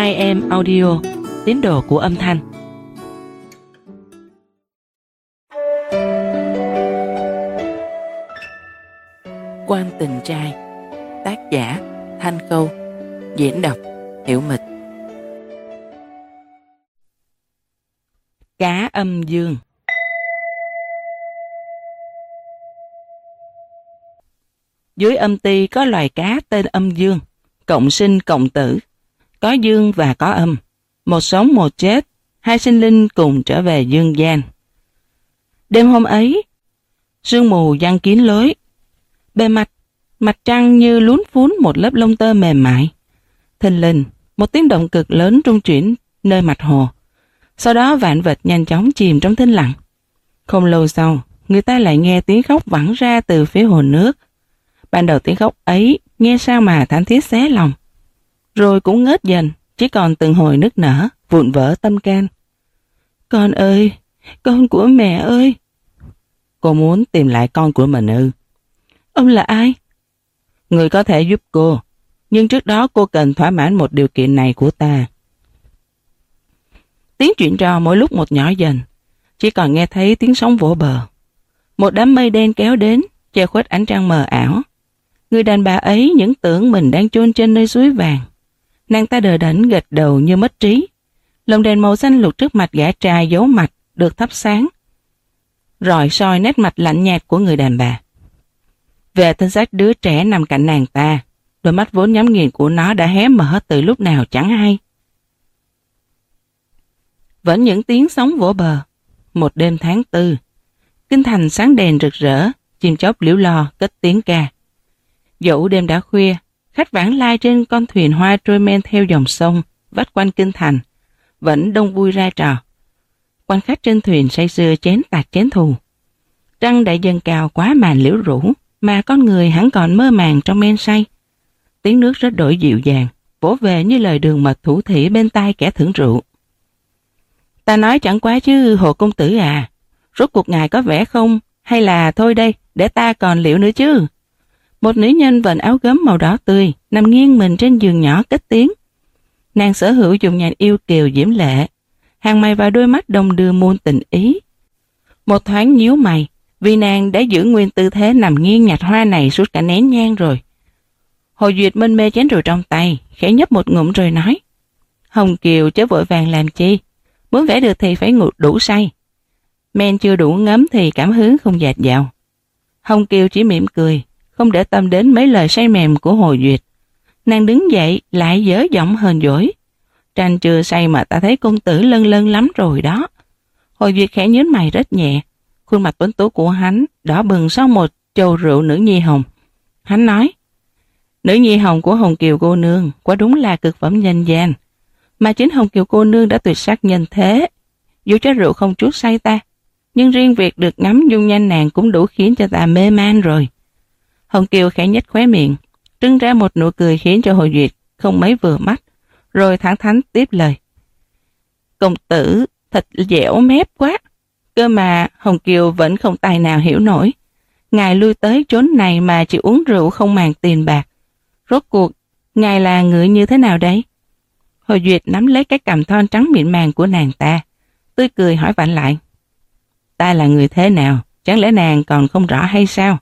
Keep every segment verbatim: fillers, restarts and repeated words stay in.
Hai em audio, tín đồ của âm thanh. Quan tình trai. Tác giả Thanh Khâu. Diễn đọc Hiểu Mịch. Cá âm dương. Dưới âm ty có loài cá tên âm dương, cộng sinh cộng tử, có dương và có âm, một sống một chết, hai sinh linh cùng trở về dương gian. Đêm hôm ấy, sương mù giăng kín lối, bề mặt mặt trăng như lún phún một lớp lông tơ mềm mại. Thình lình, một tiếng động cực lớn rung chuyển nơi mặt hồ. Sau đó vạn vật nhanh chóng chìm trong thinh lặng. Không lâu sau, người ta lại nghe tiếng khóc vẳng ra từ phía hồ nước. Ban đầu tiếng khóc ấy nghe sao mà thảm thiết xé lòng, rồi cũng ngớt dần, chỉ còn từng hồi nức nở, vụn vỡ tâm can. Con ơi, con của mẹ ơi. Cô muốn tìm lại con của mình ư? Ông là ai? Người có thể giúp cô, nhưng trước đó cô cần thỏa mãn một điều kiện này của ta. Tiếng chuyện trò mỗi lúc một nhỏ dần, chỉ còn nghe thấy tiếng sóng vỗ bờ. Một đám mây đen kéo đến, che khuất ánh trăng mờ ảo. Người đàn bà ấy những tưởng mình đang chôn trên nơi suối vàng. Nàng ta đờ đẫn gật đầu như mất trí. Lồng đèn màu xanh lục trước mặt gã trai giấu mặt được thắp sáng, rọi soi nét mặt lạnh nhạt của người đàn bà. Về thân xác đứa trẻ nằm cạnh nàng ta, đôi mắt vốn nhắm nghiền của nó đã hé mở từ lúc nào chẳng hay. Vẫn những tiếng sóng vỗ bờ. Một đêm tháng tư, kinh thành sáng đèn rực rỡ, chim chóc liễu lo cất tiếng ca. Dẫu đêm đã khuya, khách vãng lai trên con thuyền hoa trôi men theo dòng sông vắt quanh kinh thành vẫn đông vui ra trò. Quan khách trên thuyền say sưa chén tạc chén thù. Trăng đã dâng cao quá màn liễu rũ, mà con người hẳn còn mơ màng trong men say. Tiếng nước rất đổi dịu dàng, vỗ về như lời đường mật thủ thỉ bên tai kẻ thưởng rượu. Ta nói chẳng quá chứ Hồ công tử à, rốt cuộc ngài có vẻ không, hay là thôi đây, để ta còn liệu nữa chứ. Một nữ nhân vần áo gấm màu đỏ tươi nằm nghiêng mình trên giường nhỏ cất tiếng. Nàng sở hữu dùng nhàn yêu kiều diễm lệ, hàng mày và đôi mắt đồng đưa muôn tình ý. Một thoáng nhíu mày, vì nàng đã giữ nguyên tư thế nằm nghiêng nhặt hoa này suốt cả nén nhang rồi. Hồ Duyệt mân mê chén rượu trong tay, khẽ nhấp một ngụm rồi nói: Hồng Kiều chớ vội vàng làm chi, muốn vẽ được thì phải ngủ đủ say. Men chưa đủ ngấm thì cảm hứng không dạt dào. Hồng Kiều chỉ mỉm cười, không để tâm đến mấy lời say mềm của Hồ Duyệt. Nàng đứng dậy lại dở giọng hờn dỗi: Tranh chưa say mà ta thấy công tử lân lân lắm rồi đó. Hồ Duyệt khẽ nhớn mày rất nhẹ. Khuôn mặt tuấn tú của hắn đỏ bừng sau một chầu rượu nữ nhi hồng. Hắn nói: Nữ nhi hồng của Hồng Kiều cô nương quả đúng là cực phẩm nhân gian, mà chính Hồng Kiều cô nương đã tuyệt sắc nhân thế. Dù cho rượu không chuốc say ta, nhưng riêng việc được ngắm dung nhan nàng cũng đủ khiến cho ta mê man rồi. Hồng Kiều khẽ nhếch khóe miệng, trưng ra một nụ cười khiến cho Hồ Duyệt không mấy vừa mắt, rồi thẳng thắn tiếp lời: Công tử thật dẻo mép quá. Cơ mà Hồng Kiều vẫn không tài nào hiểu nổi. Ngài lui tới chốn này mà chỉ uống rượu không màng tiền bạc. Rốt cuộc, ngài là người như thế nào đấy? Hồ Duyệt nắm lấy cái cằm thon trắng mịn màng của nàng ta, tươi cười hỏi vặn lại: Ta là người thế nào? Chẳng lẽ nàng còn không rõ hay sao?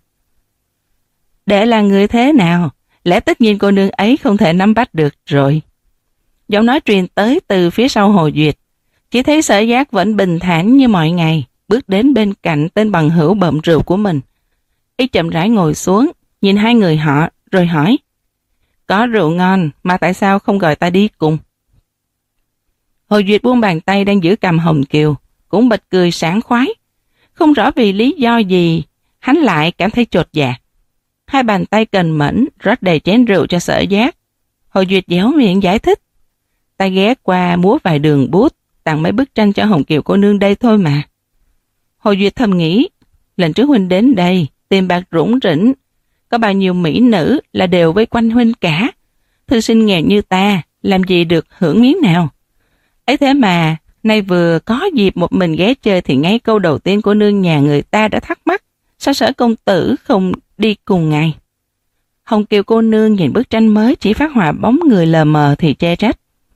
Để là người thế nào? Lẽ tất nhiên cô nương ấy không thể nắm bắt được rồi. Giọng nói truyền tới từ phía sau Hồ Duyệt. Chỉ thấy Sở Giác vẫn bình thản như mọi ngày, bước đến bên cạnh tên bằng hữu bợm rượu của mình. Y chậm rãi ngồi xuống, nhìn hai người họ, rồi hỏi: Có rượu ngon, mà tại sao không gọi ta đi cùng? Hồ Duyệt buông bàn tay đang giữ cầm Hồng Kiều, cũng bật cười sảng khoái. Không rõ vì lý do gì, hắn lại cảm thấy chột dạ. Hai bàn tay cần mẫn rót đầy chén rượu cho Sở Giác. Hồ Duyệt déo miệng giải thích: Ta ghé qua múa vài đường bút, tặng mấy bức tranh cho Hồng Kiều cô nương đây thôi mà. Hồ Duyệt thầm nghĩ, lần trước huynh đến đây, tiền bạc rủng rỉnh, có bao nhiêu mỹ nữ là đều vây quanh huynh cả. Thư sinh nghèo như ta, làm gì được hưởng miếng nào. Ấy thế mà, nay vừa có dịp một mình ghé chơi thì ngay câu đầu tiên của nương nhà người ta đã thắc mắc, sao Sở công tử không đi cùng ngài? Hồng Kiều cô nương nhìn bức tranh mới chỉ phát họa bóng người lờ mờ thì chê trách: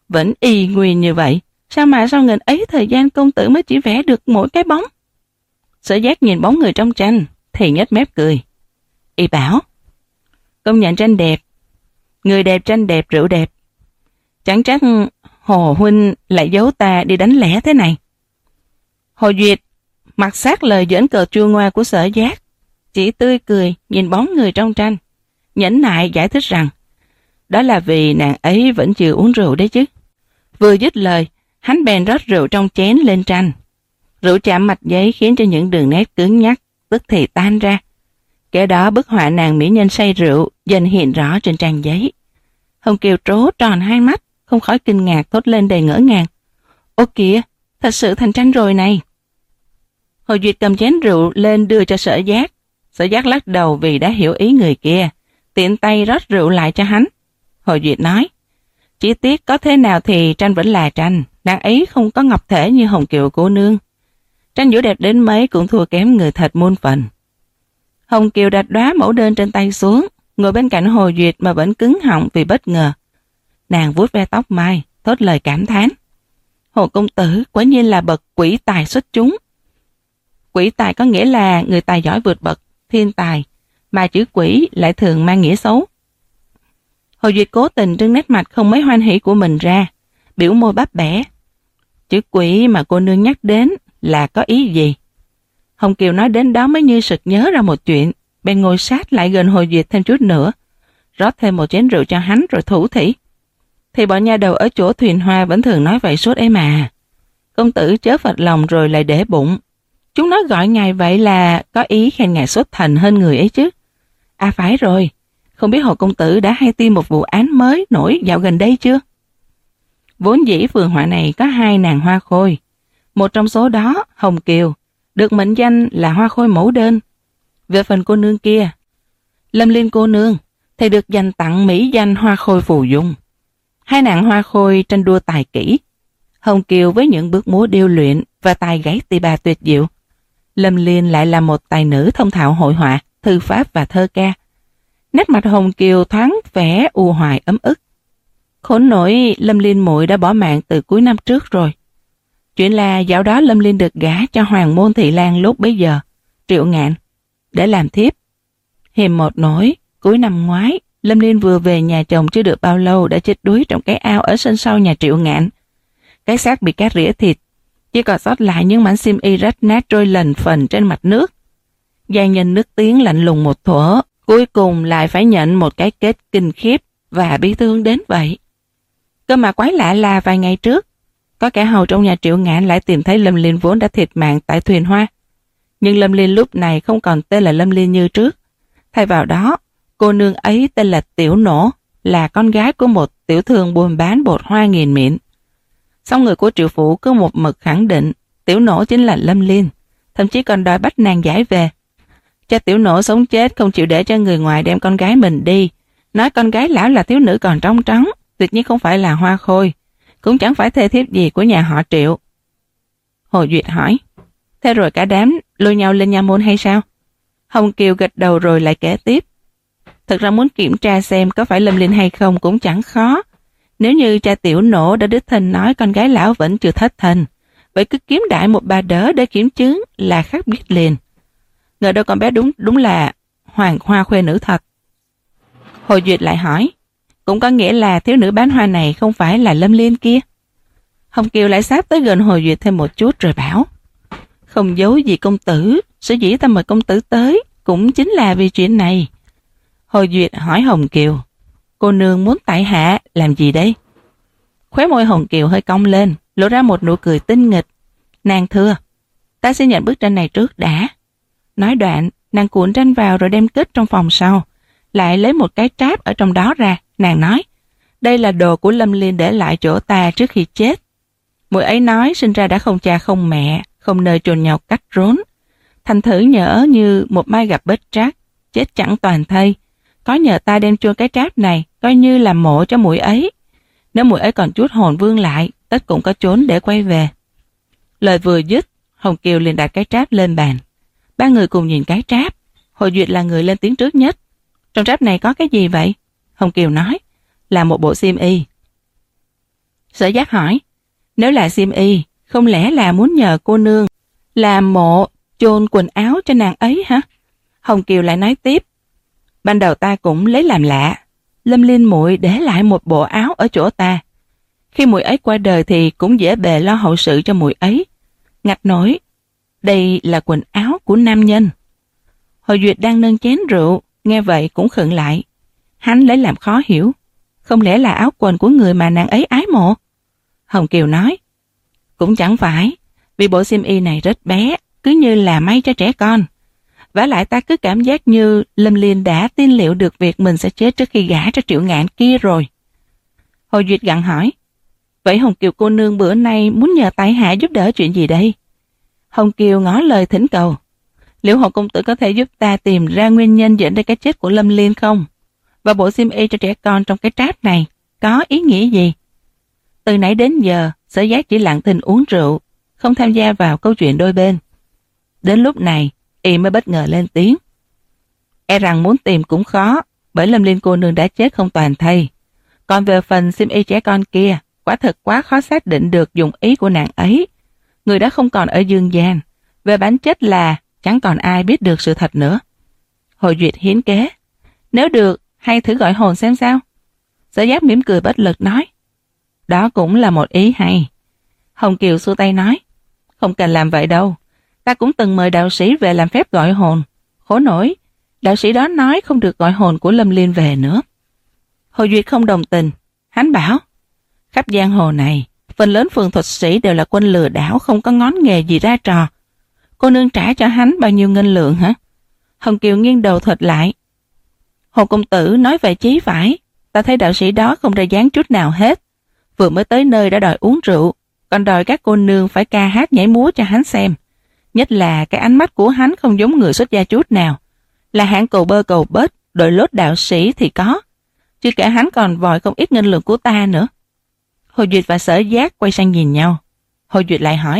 vẫn y nguyên như vậy. Sao mà sau ngần ấy thời gian công tử mới chỉ vẽ được mỗi cái bóng? Sở Giác nhìn bóng người trong tranh thì nhếch mép cười. Y bảo, công nhận tranh đẹp. Người đẹp, tranh đẹp, rượu đẹp. Chẳng trách Hồ huynh lại giấu ta đi đánh lẻ thế này. Hồ Duyệt mặc sát lời giỡn cợt chua ngoa của Sở Giác, chỉ tươi cười nhìn bóng người trong tranh, nhẫn nại giải thích rằng đó là vì nàng ấy vẫn chưa uống rượu đấy chứ. Vừa dứt lời, hắn bèn rót rượu trong chén lên tranh. Rượu chạm mạch giấy khiến cho những đường nét cứng nhắc tức thì tan ra. Kế đó bức họa nàng mỹ nhân say rượu dần hiện rõ trên trang giấy. Hồng Kiều trố tròn hai mắt, không khỏi kinh ngạc thốt lên đầy ngỡ ngàng. Ô kìa, thật sự thành tranh rồi này. Hồ Duyệt cầm chén rượu lên đưa cho Sở Giác. Sở Giác lắc đầu vì đã hiểu ý người kia, tiện tay rót rượu lại cho hắn. Hồ Duyệt nói, chỉ tiếc có thế nào thì tranh vẫn là tranh, nàng ấy không có ngọc thể như Hồng Kiều cô nương. Tranh dù đẹp đến mấy cũng thua kém người thật muôn phần. Hồng Kiều đặt đóa mẫu đơn trên tay xuống, ngồi bên cạnh Hồ Duyệt mà vẫn cứng họng vì bất ngờ. Nàng vuốt ve tóc mai, thốt lời cảm thán. Hồ công tử quả nhiên là bậc quỷ tài xuất chúng. Quỷ tài có nghĩa là người tài giỏi vượt bậc, thiên tài, mà chữ quỷ lại thường mang nghĩa xấu. Hồ Duyệt cố tình trưng nét mặt không mấy hoan hỉ của mình ra, biểu môi bắp bẻ. Chữ quỷ mà cô nương nhắc đến là có ý gì? Hồng Kiều nói đến đó mới như sực nhớ ra một chuyện, bèn ngồi sát lại gần Hồ Duyệt thêm chút nữa, rót thêm một chén rượu cho hắn rồi thủ thỉ. Thì bọn nha đầu ở chỗ thuyền hoa vẫn thường nói vậy suốt ấy mà. Công tử chớ phật lòng rồi lại để bụng. Chúng nó gọi ngài vậy là có ý khen ngài xuất thành hơn người ấy chứ. À phải rồi, không biết Hồ công tử đã hay tin một vụ án mới nổi dạo gần đây chưa? Vốn dĩ phường họa này có hai nàng hoa khôi. Một trong số đó, Hồng Kiều, được mệnh danh là hoa khôi mẫu đơn. Về phần cô nương kia, Lâm Liên cô nương, thì được dành tặng mỹ danh hoa khôi phù dung. Hai nàng hoa khôi tranh đua tài kỹ. Hồng Kiều với những bước múa điêu luyện và tài gãy tỳ bà tuyệt diệu. Lâm Liên lại là một tài nữ thông thạo hội họa, thư pháp và thơ ca. Nét mặt Hồng Kiều thoáng vẻ u hoài ấm ức. Khốn nổi Lâm Liên muội đã bỏ mạng từ cuối năm trước rồi. Chuyện là dạo đó Lâm Liên được gả cho Hoàng Môn Thị Lan lúc bấy giờ, Triệu Ngạn, để làm thiếp. Hiềm một nỗi, cuối năm ngoái, Lâm Liên vừa về nhà chồng chưa được bao lâu đã chết đuối trong cái ao ở sân sau nhà Triệu Ngạn. Cái xác bị cát rỉa thịt, chỉ còn sót lại những mảnh xiêm y rách nát trôi lềnh phềnh trên mặt nước. Giai nhân nước tiếng lạnh lùng một thuở, cuối cùng lại phải nhận một cái kết kinh khiếp và bi thương đến vậy. Cơ mà quái lạ là vài ngày trước, có kẻ hầu trong nhà Triệu Ngạn lại tìm thấy Lâm Liên vốn đã thiệt mạng tại thuyền hoa. Nhưng Lâm Liên lúc này không còn tên là Lâm Liên như trước. Thay vào đó, cô nương ấy tên là Tiểu Nổ, là con gái của một tiểu thương buôn bán bột hoa nghìn miệng. Song người của Triệu Phủ cứ một mực khẳng định Tiểu Nổ chính là Lâm Liên, thậm chí còn đòi bắt nàng giải về. Cha Tiểu Nổ sống chết không chịu để cho người ngoài đem con gái mình đi, nói con gái lão là thiếu nữ còn trong trắng, tuyệt nhiên không phải là hoa khôi, cũng chẳng phải thê thiếp gì của nhà họ Triệu. Hồ Duyệt hỏi, thế rồi cả đám lôi nhau lên nha môn hay sao? Hồng Kiều gật đầu rồi lại kể tiếp. Thực ra muốn kiểm tra xem có phải Lâm Liên hay không cũng chẳng khó. Nếu như cha Tiểu Nổ đã đích thân nói con gái lão vẫn chưa thất thần, vậy cứ kiếm đại một bà đỡ để kiểm chứng là khác biết liền. Ngờ đâu con bé đúng đúng là hoàng hoa khuê nữ thật. Hồ Duyệt lại hỏi, cũng có nghĩa là thiếu nữ bán hoa này không phải là Lâm Liên kia. Hồng Kiều lại sát tới gần Hồ Duyệt thêm một chút rồi bảo, không giấu gì công tử, sở dĩ ta mời công tử tới cũng chính là vì chuyện này. Hồ Duyệt hỏi Hồng Kiều, cô nương muốn tại hạ làm gì đây? Khóe môi Hồng Kiều hơi cong lên, lộ ra một nụ cười tinh nghịch. Nàng thưa, ta sẽ nhận bức tranh này trước đã. Nói đoạn, nàng cuộn tranh vào rồi đem cất trong phòng sau, lại lấy một cái tráp ở trong đó ra. Nàng nói, đây là đồ của Lâm Liên để lại chỗ ta trước khi chết. Muội ấy nói sinh ra đã không cha không mẹ, không nơi chôn nhau cắt rốn. Thành thử nhỡ như một mai gặp bết trác, chết chẳng toàn thây. Có nhờ ta đem chôn cái tráp này, coi như là mộ cho muội ấy. Nếu muội ấy còn chút hồn vương lại, tất cũng có chốn để quay về. Lời vừa dứt, Hồng Kiều liền đặt cái tráp lên bàn. Ba người cùng nhìn cái tráp. Hồ Duyệt là người lên tiếng trước nhất. Trong tráp này có cái gì vậy? Hồng Kiều nói, là một bộ xiêm y. Sở Giác hỏi, nếu là Xiêm Y, không lẽ là muốn nhờ cô nương làm mộ chôn quần áo cho nàng ấy hả? Hồng Kiều lại nói tiếp, ban đầu ta cũng lấy làm lạ, Lâm Liên muội để lại một bộ áo ở chỗ ta. Khi muội ấy qua đời thì cũng dễ bề lo hậu sự cho muội ấy. Ngạch nói, đây là quần áo của nam nhân. Hồ Duyệt đang nâng chén rượu, nghe vậy cũng khựng lại. Hắn lấy làm khó hiểu, không lẽ là áo quần của người mà nàng ấy ái mộ? Hồng Kiều nói, cũng chẳng phải, vì bộ xiêm y này rất bé, cứ như là may cho trẻ con. Vả lại ta cứ cảm giác như Lâm Liên đã tiên liệu được việc mình sẽ chết trước khi gả cho Triệu Ngạn kia rồi. Hồ Duyệt gặng hỏi, vậy Hồng Kiều cô nương bữa nay muốn nhờ tại hạ giúp đỡ chuyện gì đây? Hồng Kiều ngỏ lời thỉnh cầu, liệu Hồ công tử có thể giúp ta tìm ra nguyên nhân dẫn đến cái chết của Lâm Liên không? Và bộ xiêm y cho trẻ con trong cái tráp này có ý nghĩa gì? Từ nãy đến giờ, Sở Giác chỉ lặng thinh uống rượu, không tham gia vào câu chuyện đôi bên. Đến lúc này, y mới bất ngờ lên tiếng. E rằng muốn tìm cũng khó, bởi Lâm Liên cô nương đã chết không toàn thây. Còn về phần xiêm y trẻ con kia, quả thực quá khó xác định được dụng ý của nàng ấy. Người đã không còn ở dương gian, về bản chất là chẳng còn ai biết được sự thật nữa. Hồ Duyệt hiến kế, nếu được, hay thử gọi hồn xem sao? Sở Giác mỉm cười bất lực nói, đó cũng là một ý hay. Hồng Kiều xua tay nói, không cần làm vậy đâu, ta cũng từng mời đạo sĩ về làm phép gọi hồn. Khổ nổi, đạo sĩ đó nói không được gọi hồn của Lâm Liên về nữa. Hồ Duyệt không đồng tình, hắn bảo, khắp giang hồ này, phần lớn phường thuật sĩ đều là quân lừa đảo không có ngón nghề gì ra trò. Cô nương trả cho hắn bao nhiêu ngân lượng hả? Hồng Kiều nghiêng đầu thuật lại, Hồ công tử nói vậy chí phải, ta thấy đạo sĩ đó không ra dáng chút nào hết. Vừa mới tới nơi đã đòi uống rượu, còn đòi các cô nương phải ca hát nhảy múa cho hắn xem. Nhất là cái ánh mắt của hắn không giống người xuất gia chút nào. Là hạng cầu bơ cầu bết, đội lốt đạo sĩ thì có. Chứ cả hắn còn vòi không ít ngân lượng của ta nữa. Hồ Duyệt và Sở Giác quay sang nhìn nhau. Hồ Duyệt lại hỏi.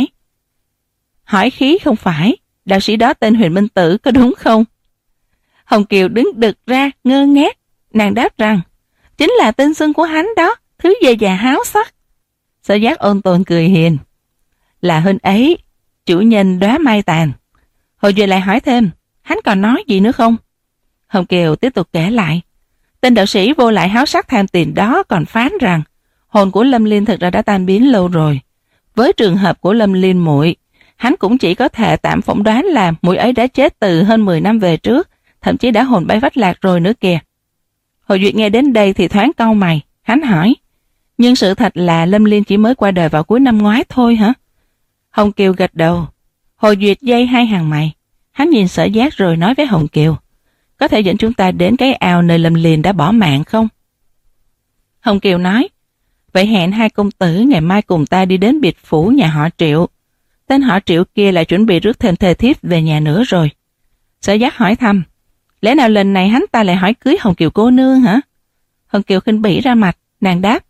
Hỏi khí không phải, đạo sĩ đó tên Huyền Minh Tử có đúng không? Hồng Kiều đứng đực ra ngơ ngác. Nàng đáp rằng, chính là tên xưng của hắn đó, thứ dè già háo sắc. Sở Giác ôn tồn cười hiền. Là huynh ấy, chủ nhân đóa mai tàn. Hồ Duyệt lại hỏi thêm, hắn còn nói gì nữa không? Hồng Kiều tiếp tục kể lại. Tên đạo sĩ vô lại háo sắc tham tiền đó còn phán rằng hồn của Lâm Liên thực ra đã tan biến lâu rồi. Với trường hợp của Lâm Liên muội, hắn cũng chỉ có thể tạm phỏng đoán là muội ấy đã chết từ hơn mười năm về trước, thậm chí đã hồn bay phách lạc rồi nữa kìa. Hồ Duyệt nghe đến đây thì thoáng cau mày, hắn hỏi, nhưng sự thật là Lâm Liên chỉ mới qua đời vào cuối năm ngoái thôi hả? Hồng Kiều gật đầu. Hồ Duyệt dây hai hàng mày, hắn nhìn Sở Giác rồi nói với Hồng Kiều, có thể dẫn chúng ta đến cái ao nơi Lâm Liên đã bỏ mạng không? Hồng Kiều nói, vậy hẹn hai công tử ngày mai cùng ta đi đến biệt phủ nhà họ Triệu. Tên họ Triệu kia lại chuẩn bị rước thêm thê thiếp về nhà nữa rồi. Sở Giác hỏi thăm, lẽ nào lần này hắn ta lại hỏi cưới Hồng Kiều cô nương hả? Hồng Kiều khinh bỉ ra mặt, nàng đáp,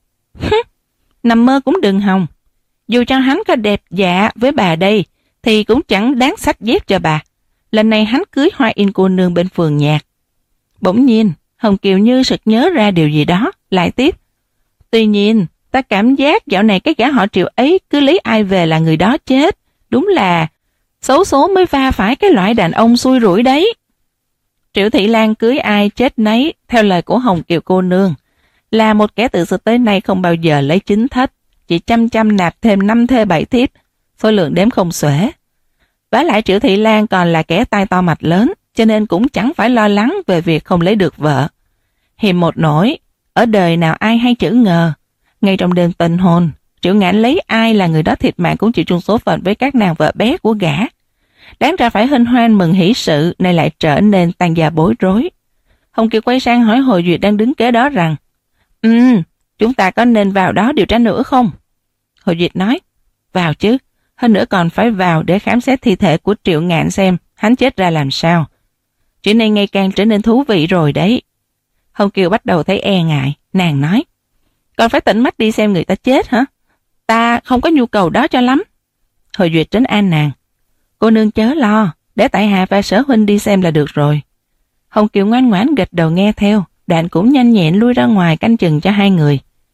nằm mơ cũng đừng hòng. Dù cho hắn có đẹp dạ với bà đây, thì cũng chẳng đáng xách dép cho bà. Lần này hắn cưới Hoa In cô nương bên phường nhạc. Bỗng nhiên, Hồng Kiều như sực nhớ ra điều gì đó, lại tiếp. Tuy nhiên, ta cảm giác dạo này cái gã họ Triệu ấy cứ lấy ai về là người đó chết. Đúng là xấu số mới va phải cái loại đàn ông xui rủi đấy. Triệu Thị Lan cưới ai chết nấy, theo lời của Hồng Kiều cô nương, là một kẻ tự sự tới nay không bao giờ lấy chính thất, chỉ chăm chăm nạp thêm năm thê bảy thiếp, số lượng đếm không xuể. Vả lại Triệu Thị Lan còn là kẻ tai to mặt lớn, cho nên cũng chẳng phải lo lắng về việc không lấy được vợ. Hiềm một nỗi, ở đời nào ai hay chữ ngờ. Ngay trong đêm tình hôn, Triệu Ngạn lấy ai là người đó thiệt mạng cũng chịu chung số phận với các nàng vợ bé của gã. Đáng ra phải hân hoan mừng hỷ sự, nay lại trở nên tàn gia bối rối. Hồng Kiều quay sang hỏi Hồ Duyệt đang đứng kế đó rằng, Ừ, chúng ta có nên vào đó điều tra nữa không? Hồ Duyệt nói, vào chứ, hơn nữa còn phải vào để khám xét thi thể của Triệu Ngạn xem hắn chết ra làm sao. Chuyện này ngày càng trở nên thú vị rồi đấy. Hồng Kiều bắt đầu thấy e ngại, nàng nói, còn phải tận mắt đi xem người ta chết hả? Ta không có nhu cầu đó cho lắm. Hồ Duyệt trấn an nàng, cô nương chớ lo, để tại hạ và Sở huynh đi xem là được rồi. Hồng Kiều ngoan ngoãn gật đầu nghe theo, đoạn cũng nhanh nhẹn lui ra ngoài canh chừng cho hai người.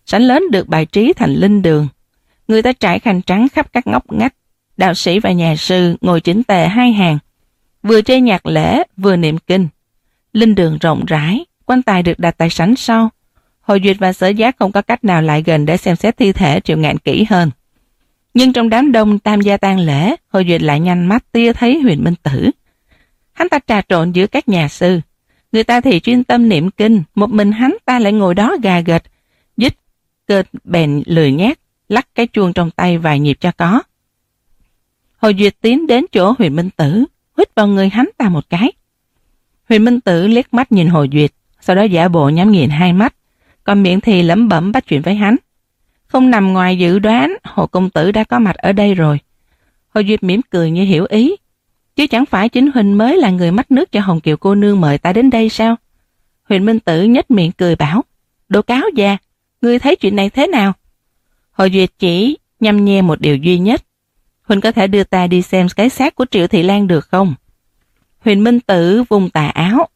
Sảnh lớn được bài trí thành linh đường. Người ta trải khăn trắng khắp các ngóc ngách. Đạo sĩ và nhà sư ngồi chỉnh tề hai hàng, vừa chơi nhạc lễ vừa niệm kinh. Linh đường rộng rãi, quan tài được đặt tại sảnh sau. Hồ Duyệt và Sở Giác không có cách nào lại gần để xem xét thi thể Triệu Ngạn kỹ hơn. Nhưng trong đám đông tam gia tang lễ, Hồ Duyệt lại nhanh mắt tia thấy Huyền Minh Tử. Hắn ta trà trộn giữa các nhà sư. Người ta thì chuyên tâm niệm kinh, một mình hắn ta lại ngồi đó gà gật, dít cơ bèn lười nhác, lắc cái chuông trong tay vài nhịp cho có. Hồ Duyệt tiến đến chỗ Huyền Minh Tử, huýt vào người hắn ta một cái. Huyền Minh Tử liếc mắt nhìn Hồ Duyệt, sau đó giả bộ nhắm nghiền hai mắt, còn miệng thì lẩm bẩm bắt chuyện với hắn. Không nằm ngoài dự đoán, Hồ công tử đã có mặt ở đây rồi. Hồ Duyệt mỉm cười như hiểu ý. Chứ chẳng phải chính huynh mới là người mách nước cho Hồng Kiều cô nương mời ta đến đây sao? Huyền Minh Tử nhếch miệng cười bảo, đồ cáo già, ngươi thấy chuyện này thế nào? Hồ Duyệt chỉ nhăm nhe một điều duy nhất. Huynh có thể đưa ta đi xem cái xác của Triệu Thị Lan được không? Huyền Minh Tử vùng tà áo.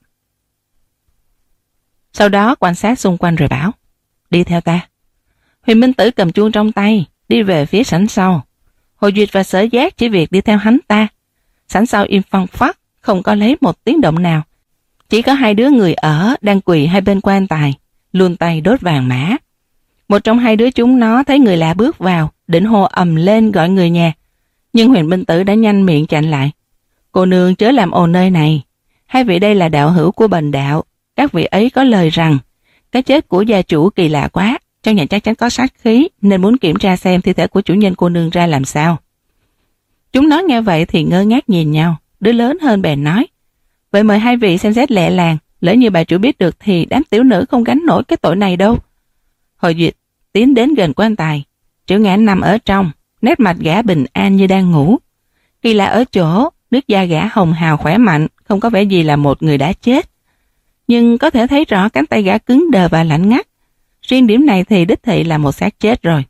Sau đó quan sát xung quanh rồi bảo, đi theo ta. Huyền Minh Tử cầm chuông trong tay, đi về phía sảnh sau. Hồ Duyệt và Sở Giác chỉ việc đi theo hắn ta. Sảnh sau im phăng phắc, không có lấy một tiếng động nào. Chỉ có hai đứa người ở đang quỳ hai bên quan tài, luồn tay đốt vàng mã. Một trong hai đứa chúng nó thấy người lạ bước vào, định hô ầm lên gọi người nhà. Nhưng Huyền Minh Tử đã nhanh miệng chặn lại. Cô nương chớ làm ồn nơi này. Hai vị đây là đạo hữu của Bần đạo. Các vị ấy có lời rằng, cái chết của gia chủ kỳ lạ quá, trong nhà chắc chắn có sát khí, nên muốn kiểm tra xem thi thể của chủ nhân cô nương ra làm sao. Chúng nó nghe vậy thì ngơ ngác nhìn nhau, đứa lớn hơn bèn nói, vậy mời hai vị xem xét lẹ làng, lỡ như bà chủ biết được thì đám tiểu nữ không gánh nổi cái tội này đâu. Hồ Duyệt tiến đến gần quan tài, Triệu Ngạn nằm ở trong, nét mặt gã bình an như đang ngủ. Kỳ lạ ở chỗ, nước da gã hồng hào khỏe mạnh, không có vẻ gì là một người đã chết. Nhưng có thể thấy rõ cánh tay gã cứng đờ và lạnh ngắt. Riêng điểm này thì đích thị là một xác chết rồi.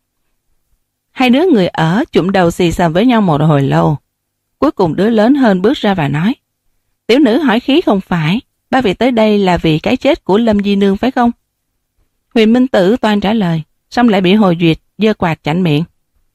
Hai đứa người ở chụm đầu xì xầm với nhau một hồi lâu. Cuối cùng đứa lớn hơn bước ra và nói, tiểu nữ hỏi khí không phải, ba vị tới đây là vì cái chết của Lâm Di Nương phải không? Huyền Minh Tử toan trả lời, xong lại bị Hồ Duyệt giơ quạt chặn miệng.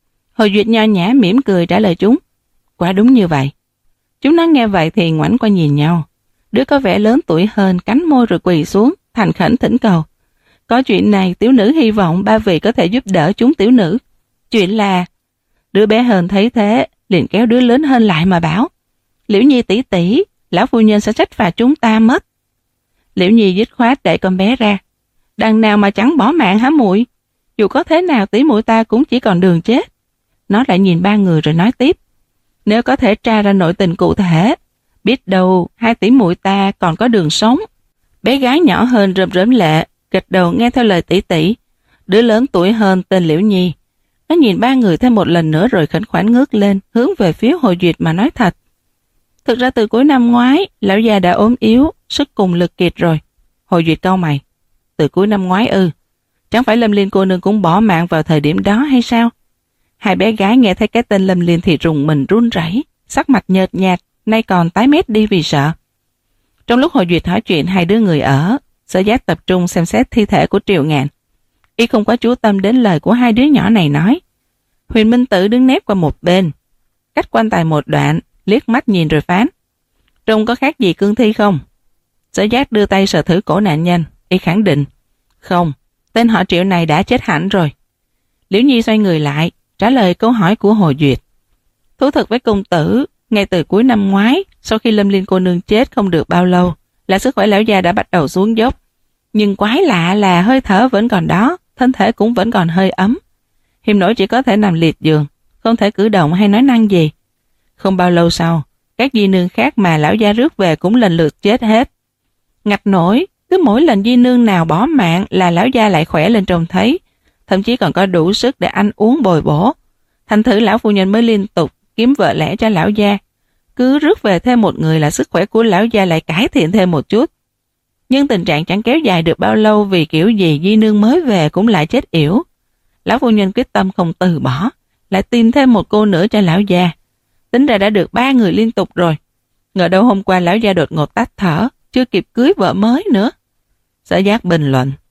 Hồ Duyệt nho nhã mỉm cười trả lời chúng, quả đúng như vậy. Chúng nó nghe vậy thì ngoảnh qua nhìn nhau. Đứa có vẻ lớn tuổi hơn cắn môi rồi quỳ xuống, thành khẩn thỉnh cầu. Có chuyện này tiểu nữ hy vọng ba vị có thể giúp đỡ chúng tiểu nữ. Chuyện là... Đứa bé hơn thấy thế, liền kéo đứa lớn hơn lại mà bảo, Liễu Nhi tỷ tỷ, lão phu nhân sẽ trách phạt chúng ta mất. Liễu Nhi dứt khoát để con bé ra. Đằng nào mà chẳng bỏ mạng hả muội? Dù có thế nào tỷ muội ta cũng chỉ còn đường chết. Nó lại nhìn ba người rồi nói tiếp, nếu có thể tra ra nội tình cụ thể, biết đâu hai tỷ muội ta còn có đường sống. Bé gái nhỏ hơn rơm rớm lệ, gật đầu nghe theo lời tỷ tỷ. Đứa lớn tuổi hơn tên Liễu Nhi. Nó nhìn ba người thêm một lần nữa rồi khẩn khoản ngước lên, hướng về phía Hồ Duyệt mà nói thật. Thực ra từ cuối năm ngoái, lão già đã ốm yếu, sức cùng lực kiệt rồi. Hồ Duyệt cau mày. Từ cuối năm ngoái ư? Chẳng phải Lâm Liên cô nương cũng bỏ mạng vào thời điểm đó hay sao? Hai bé gái nghe thấy cái tên Lâm Liên thì rùng mình run rẩy, sắc mặt nhợt nhạt, nay còn tái mét đi vì sợ. Trong lúc Hồ Duyệt hỏi chuyện hai đứa người ở, Sở Giác tập trung xem xét thi thể của Triệu Ngạn. Y không có chú tâm đến lời của hai đứa nhỏ này nói. Huyền Minh Tử đứng nép qua một bên, cách quan tài một đoạn, liếc mắt nhìn rồi phán. Trông có khác gì cương thi không? Sở Giác đưa tay sờ thử cổ nạn nhân, Y khẳng định. Không, tên họ Triệu này đã chết hẳn rồi. Liễu Nhi xoay người lại, trả lời câu hỏi của Hồ Duyệt. Thú thật với công tử, ngay từ cuối năm ngoái, sau khi Lâm Liên cô nương chết không được bao lâu, là sức khỏe lão già đã bắt đầu xuống dốc. Nhưng quái lạ là hơi thở vẫn còn đó, thân thể cũng vẫn còn hơi ấm. Hiềm nổi chỉ có thể nằm liệt giường, không thể cử động hay nói năng gì. Không bao lâu sau, các di nương khác mà lão gia rước về cũng lần lượt chết hết. Ngặt nổi, cứ mỗi lần di nương nào bỏ mạng là lão gia lại khỏe lên trông thấy, thậm chí còn có đủ sức để ăn uống bồi bổ. Thành thử lão phu nhân mới liên tục kiếm vợ lẽ cho lão gia. Cứ rước về thêm một người là sức khỏe của lão gia lại cải thiện thêm một chút. Nhưng tình trạng chẳng kéo dài được bao lâu vì kiểu gì di nương mới về cũng lại chết yểu. Lão phu nhân quyết tâm không từ bỏ, lại tìm thêm một cô nữa cho lão gia. Tính ra đã được ba người liên tục rồi. Ngờ đâu hôm qua lão gia đột ngột tắt thở, chưa kịp cưới vợ mới nữa. Sở Giác bình luận.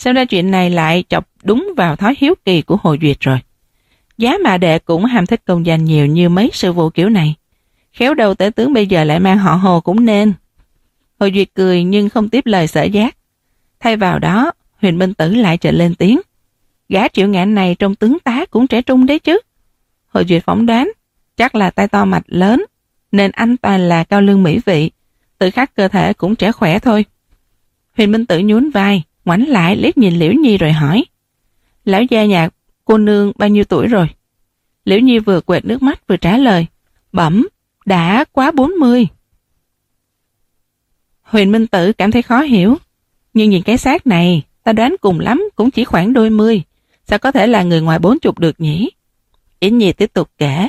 Xem ra chuyện này lại chọc đúng vào thói hiếu kỳ của Hồ Duyệt rồi. Giá mà đệ cũng ham thích công danh nhiều như mấy sự vụ kiểu này. Khéo đầu tể tướng bây giờ lại mang họ Hồ cũng nên. Hồ Duyệt cười nhưng không tiếp lời Sở Giác. Thay vào đó, Huyền Minh Tử lại trở lên tiếng. Gã Triệu Ngạn này trong tướng tá cũng trẻ trung đấy chứ. Hồ Duyệt phỏng đoán, chắc là tay to mạch lớn, nên anh toàn là cao lương mỹ vị, tự khắc cơ thể cũng trẻ khỏe thôi. Huyền Minh Tử nhún vai, ngoảnh lại liếc nhìn Liễu Nhi rồi hỏi. Lão gia nhạc, cô nương bao nhiêu tuổi rồi? Liễu Nhi vừa quệt nước mắt vừa trả lời. Bẩm, đã quá bốn mươi. Huyền Minh Tử cảm thấy khó hiểu. Nhưng nhìn cái xác này, ta đoán cùng lắm cũng chỉ khoảng đôi mươi. Sao có thể là người ngoài bốn chục được nhỉ? Yến Nhi tiếp tục kể.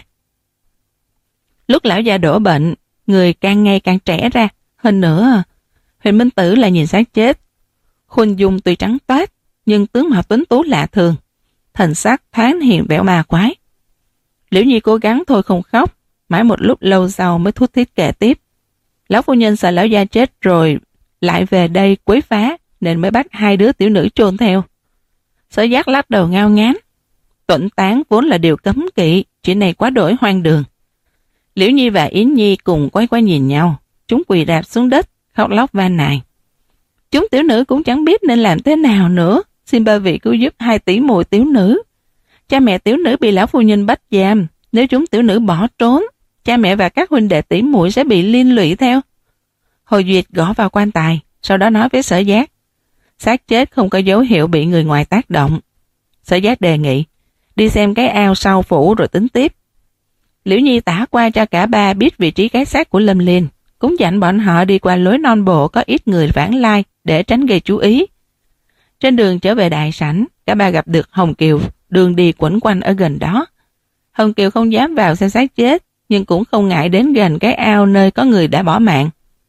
Lúc lão già đổ bệnh, người càng ngày càng trẻ ra. Hơn nữa, Huyền Minh Tử lại nhìn xác chết. Khuôn dung tuy trắng toát, nhưng tướng mạo tuấn tú lạ thường. Thần sắc thoáng hiện vẻ ma quái. Liễu Nhi cố gắng thôi không khóc. Mãi một lúc lâu sau mới thút thít kể tiếp. Lão phu nhân sợ lão gia chết rồi lại về đây quấy phá, nên mới bắt hai đứa tiểu nữ chôn theo. Sở Giác lắc đầu ngao ngán. Tuẫn tán vốn là điều cấm kỵ, chuyện này quá đổi hoang đường. Liễu Nhi và Yến Nhi cùng quay qua nhìn nhau. Chúng quỳ rạp xuống đất, khóc lóc van nài. Chúng tiểu nữ cũng chẳng biết nên làm thế nào nữa. Xin ba vị cứu giúp hai tỷ muội tiểu nữ. Cha mẹ tiểu nữ bị lão phu nhân bắt giam. Nếu chúng tiểu nữ bỏ trốn, cha mẹ và các huynh đệ tỷ muội sẽ bị liên lụy theo. Hồ Duyệt gõ vào quan tài, sau đó nói với Sở Giác. Xác chết không có dấu hiệu bị người ngoài tác động. Sở Giác đề nghị, đi xem cái ao sau phủ rồi tính tiếp. Liễu Nhi tả qua cho cả ba biết vị trí cái xác của Lâm Liên, cũng dặn bọn họ đi qua lối non bộ có ít người vãng lai để tránh gây chú ý. Trên đường trở về đại sảnh, cả ba gặp được Hồng Kiều, đường đi quẩn quanh ở gần đó. Hồng Kiều không dám vào xem xác chết, nhưng cũng không ngại đến gần cái ao nơi có người đã bỏ mạng.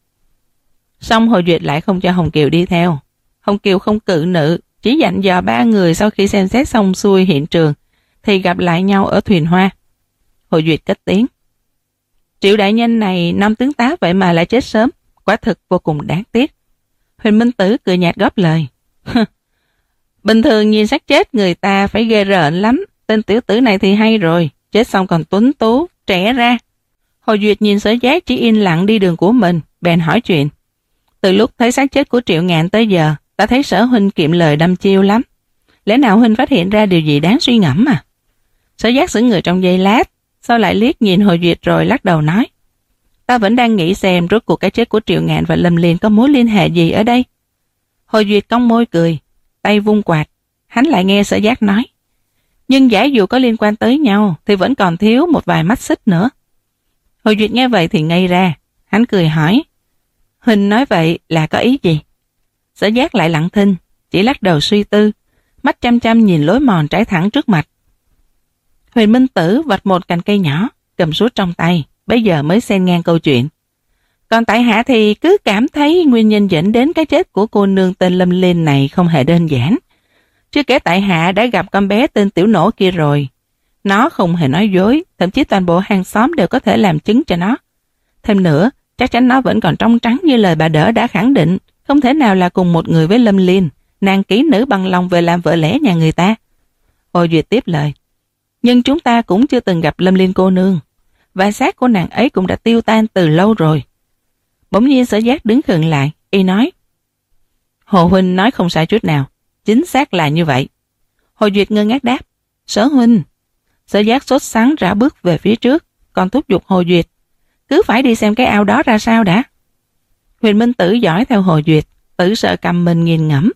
Xong Hồ Duyệt lại không cho Hồng Kiều đi theo. Hồng Kiều không cự nữ, chỉ dặn dò ba người sau khi xem xét xong xuôi hiện trường, thì gặp lại nhau ở thuyền hoa. Hồ Duyệt cất tiếng. Triệu đại nhân này năm tướng tá vậy mà lại chết sớm, quả thực vô cùng đáng tiếc. Huyền Minh Tử cười nhạt góp lời. Bình thường nhìn xác chết người ta phải ghê rợn lắm, tên tiểu tử này thì hay rồi, chết xong còn tuấn tú, trẻ ra. Hồ Duyệt nhìn Sở Giác chỉ yên lặng đi đường của mình, bèn hỏi chuyện. Từ lúc thấy xác chết của Triệu Ngạn tới giờ, ta thấy Sở huynh kiệm lời đâm chiêu lắm. Lẽ nào huynh phát hiện ra điều gì đáng suy ngẫm à? Sở Giác sững người trong giây lát, sau lại liếc nhìn Hồ Duyệt rồi lắc đầu nói. Ta vẫn đang nghĩ xem rốt cuộc cái chết của Triệu Ngạn và Lâm Liên có mối liên hệ gì ở đây. Hồ Duyệt cong môi cười, tay vung quạt, hắn lại nghe Sở Giác nói. Nhưng giả dụ có liên quan tới nhau thì vẫn còn thiếu một vài mắt xích nữa. Hồ Duyệt nghe vậy thì ngây ra, hắn cười hỏi. Huynh nói vậy là có ý gì? Sở Giác lại lặng thinh, chỉ lắc đầu suy tư, mắt chăm chăm nhìn lối mòn trải thẳng trước mặt. Huyền Minh Tử vạch một cành cây nhỏ, cầm suốt trong tay, bây giờ mới xen ngang câu chuyện. Còn tại hạ thì cứ cảm thấy nguyên nhân dẫn đến cái chết của cô nương tên Lâm Liên này không hề đơn giản. Chưa kể tại hạ đã gặp con bé tên Tiểu Nổ kia rồi. Nó không hề nói dối, thậm chí toàn bộ hàng xóm đều có thể làm chứng cho nó. Thêm nữa, chắc chắn nó vẫn còn trong trắng như lời bà Đỡ đã khẳng định, không thể nào là cùng một người với Lâm Liên, nàng kỹ nữ bằng lòng về làm vợ lẽ nhà người ta. Hồ Duyệt tiếp lời. Nhưng chúng ta cũng chưa từng gặp Lâm Liên cô nương, và xác của nàng ấy cũng đã tiêu tan từ lâu rồi. Bỗng nhiên Sở Giác đứng khựng lại, y nói. Hồ huynh nói không sai chút nào, chính xác là như vậy. Hồ Duyệt ngơ ngác đáp. Sở huynh. Sở Giác sốt sắng rảo bước về phía trước, còn thúc giục Hồ Duyệt. Cứ phải đi xem cái ao đó ra sao đã. Huyền Minh Tử dõi theo Hồ Duyệt, Tử sợ cầm mình nghiền ngẫm.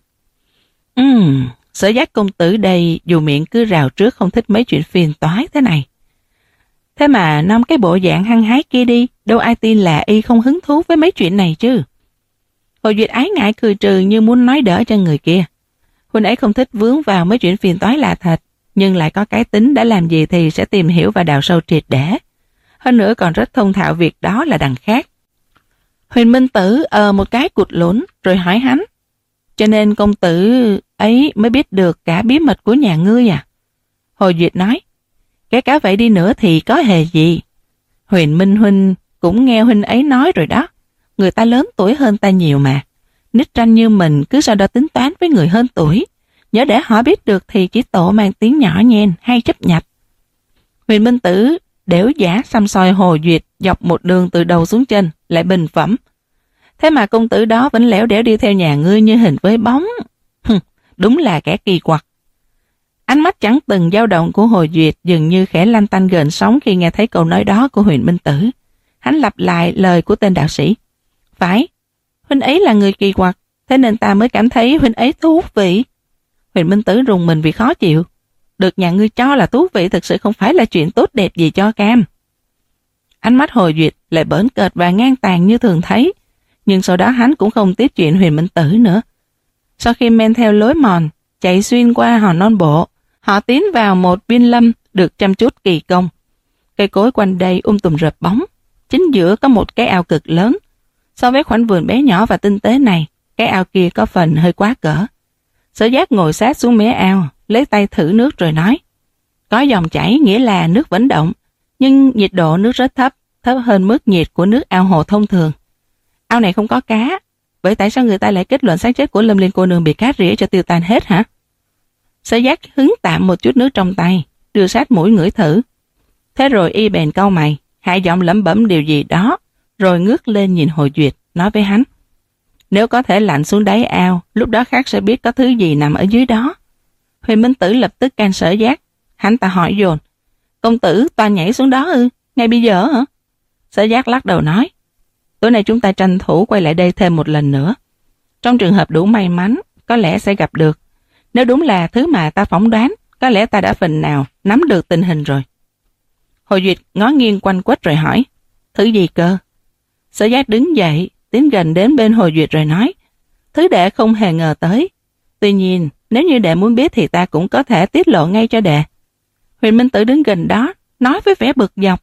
Ừm, Sở Giác công tử đây dù miệng cứ rào trước không thích mấy chuyện phiền toái thế này. Thế mà năm cái bộ dạng hăng hái kia đi, đâu ai tin là y không hứng thú với mấy chuyện này chứ. Hồ Duyệt ái ngại cười trừ như muốn nói đỡ cho người kia. Huynh ấy không thích vướng vào mấy chuyện phiền toái là thật, nhưng lại có cái tính đã làm gì thì sẽ tìm hiểu và đào sâu triệt để. Hơn nữa còn rất thông thạo việc đó là đằng khác. Huyền Minh Tử ờ một cái cụt lún rồi hỏi hắn. Cho nên công tử ấy mới biết được cả bí mật của nhà ngươi à? Hồ Duyệt nói. Kể cả vậy đi nữa thì có hề gì. Huyền Minh huynh cũng nghe huynh ấy nói rồi đó. Người ta lớn tuổi hơn ta nhiều mà. Nít ranh như mình cứ sau đó tính toán với người hơn tuổi. nhớ để họ biết được thì chỉ tổ mang tiếng nhỏ nhen hay chấp nhập. Huyền Minh Tử đểu giả xăm soi Hồ Duyệt dọc một đường từ đầu xuống chân, lại bình phẩm. Thế mà công tử đó vẫn lẻo đẻo đi theo nhà ngươi như hình với bóng. Hừm, đúng là kẻ kỳ quặc. Ánh mắt chẳng từng dao động của Hồ Duyệt dường như khẽ lanh tanh gợn sóng khi nghe thấy câu nói đó của Huyền Minh Tử. Hắn lặp lại lời của tên đạo sĩ. Phải, huynh ấy là người kỳ quặc, thế nên ta mới cảm thấy huynh ấy thú vị. Huyền Minh Tử rùng mình vì khó chịu. Được nhà ngươi cho là thú vị thực sự không phải là chuyện tốt đẹp gì cho cam. Ánh mắt Hồ Duyệt lại bỡn cợt và ngang tàn như thường thấy, nhưng sau đó hắn cũng không tiếp chuyện Huyền Minh Tử nữa. Sau khi men theo lối mòn, chạy xuyên qua hòn non bộ, họ tiến vào một viên lâm được chăm chút kỳ công. Cây cối quanh đây um tùm rợp bóng, chính giữa có một cái ao cực lớn. So với khoảnh vườn bé nhỏ và tinh tế này, cái ao kia có phần hơi quá cỡ. Sở Giác ngồi sát xuống mé ao, lấy tay thử nước rồi nói. Có dòng chảy nghĩa là nước vẫn động, nhưng nhiệt độ nước rất thấp, thấp hơn mức nhiệt của nước ao hồ thông thường. Ao này không có cá, vậy tại sao người ta lại kết luận xác chết của Lâm Liên cô nương bị cá rỉa cho tiêu tan hết hả? Sở Giác hứng tạm một chút nước trong tay, đưa sát mũi ngửi thử. Thế rồi y bèn cau mày, hạ giọng lẩm bẩm điều gì đó, rồi ngước lên nhìn Hồ Duyệt, nói với hắn. Nếu có thể lặn xuống đáy ao, lúc đó khác sẽ biết có thứ gì nằm ở dưới đó. Huyền Minh Tử lập tức can Sở Giác. Hắn ta hỏi dồn. Công tử toàn nhảy xuống đó ư? Ngay bây giờ hả? Sở Giác lắc đầu nói. Tối nay chúng ta tranh thủ quay lại đây thêm một lần nữa. Trong trường hợp đủ may mắn, có lẽ sẽ gặp được. Nếu đúng là thứ mà ta phỏng đoán, có lẽ ta đã phần nào nắm được tình hình rồi. Hồ Duyệt ngó nghiêng quanh quất rồi hỏi. Thứ gì cơ? Sở Giác đứng dậy, tiến gần đến bên Hồ Duyệt rồi nói. Thứ đệ không hề ngờ tới. Tuy nhiên, nếu như đệ muốn biết thì ta cũng có thể tiết lộ ngay cho đệ. Huyền Minh Tử đứng gần đó, nói với vẻ bực dọc.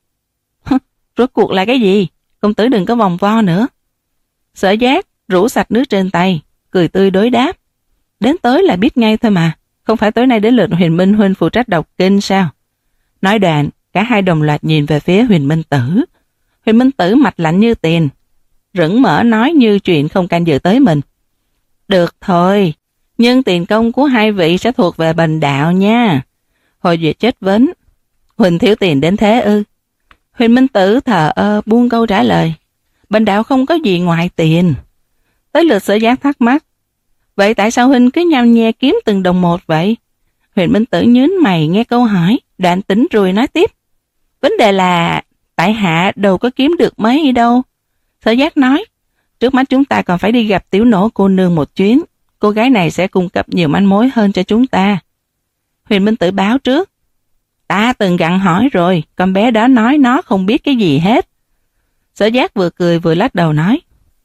Rốt cuộc là cái gì? Công tử đừng có vòng vo nữa. Sở Giác rủ sạch nước trên tay, cười tươi đối đáp. Đến tới là biết ngay thôi mà. Không phải tối nay đến lượt Huyền Minh huynh phụ trách đọc kinh sao? Nói đoạn, cả hai đồng loạt nhìn về phía Huyền Minh Tử. Huyền Minh Tử mặt lạnh như tiền, rững mở nói như chuyện không can dự tới mình. Được thôi, nhưng tiền công của hai vị sẽ thuộc về Bần đạo nha. Hồ Duyệt chất vấn. Huỳnh thiếu tiền đến thế ư? Huyền Minh Tử thờ ơ buông câu trả lời. Bần đạo không có gì ngoài tiền. Tới lượt Sở Giác thắc mắc. Vậy tại sao huynh cứ nhăm nhe kiếm từng đồng một vậy? Huyền Minh Tử nhướng mày nghe câu hỏi, đoạn tỉnh rồi nói tiếp. Vấn đề là tại hạ đâu có kiếm được mấy đâu. Sở Giác nói. Trước mắt chúng ta còn phải đi gặp Tiểu Nổ cô nương một chuyến. Cô gái này sẽ cung cấp nhiều manh mối hơn cho chúng ta. Huyền Minh Tử báo trước. Ta từng gặng hỏi rồi, con bé đó nói nó không biết cái gì hết. Sở Giác vừa cười vừa lắc đầu nói.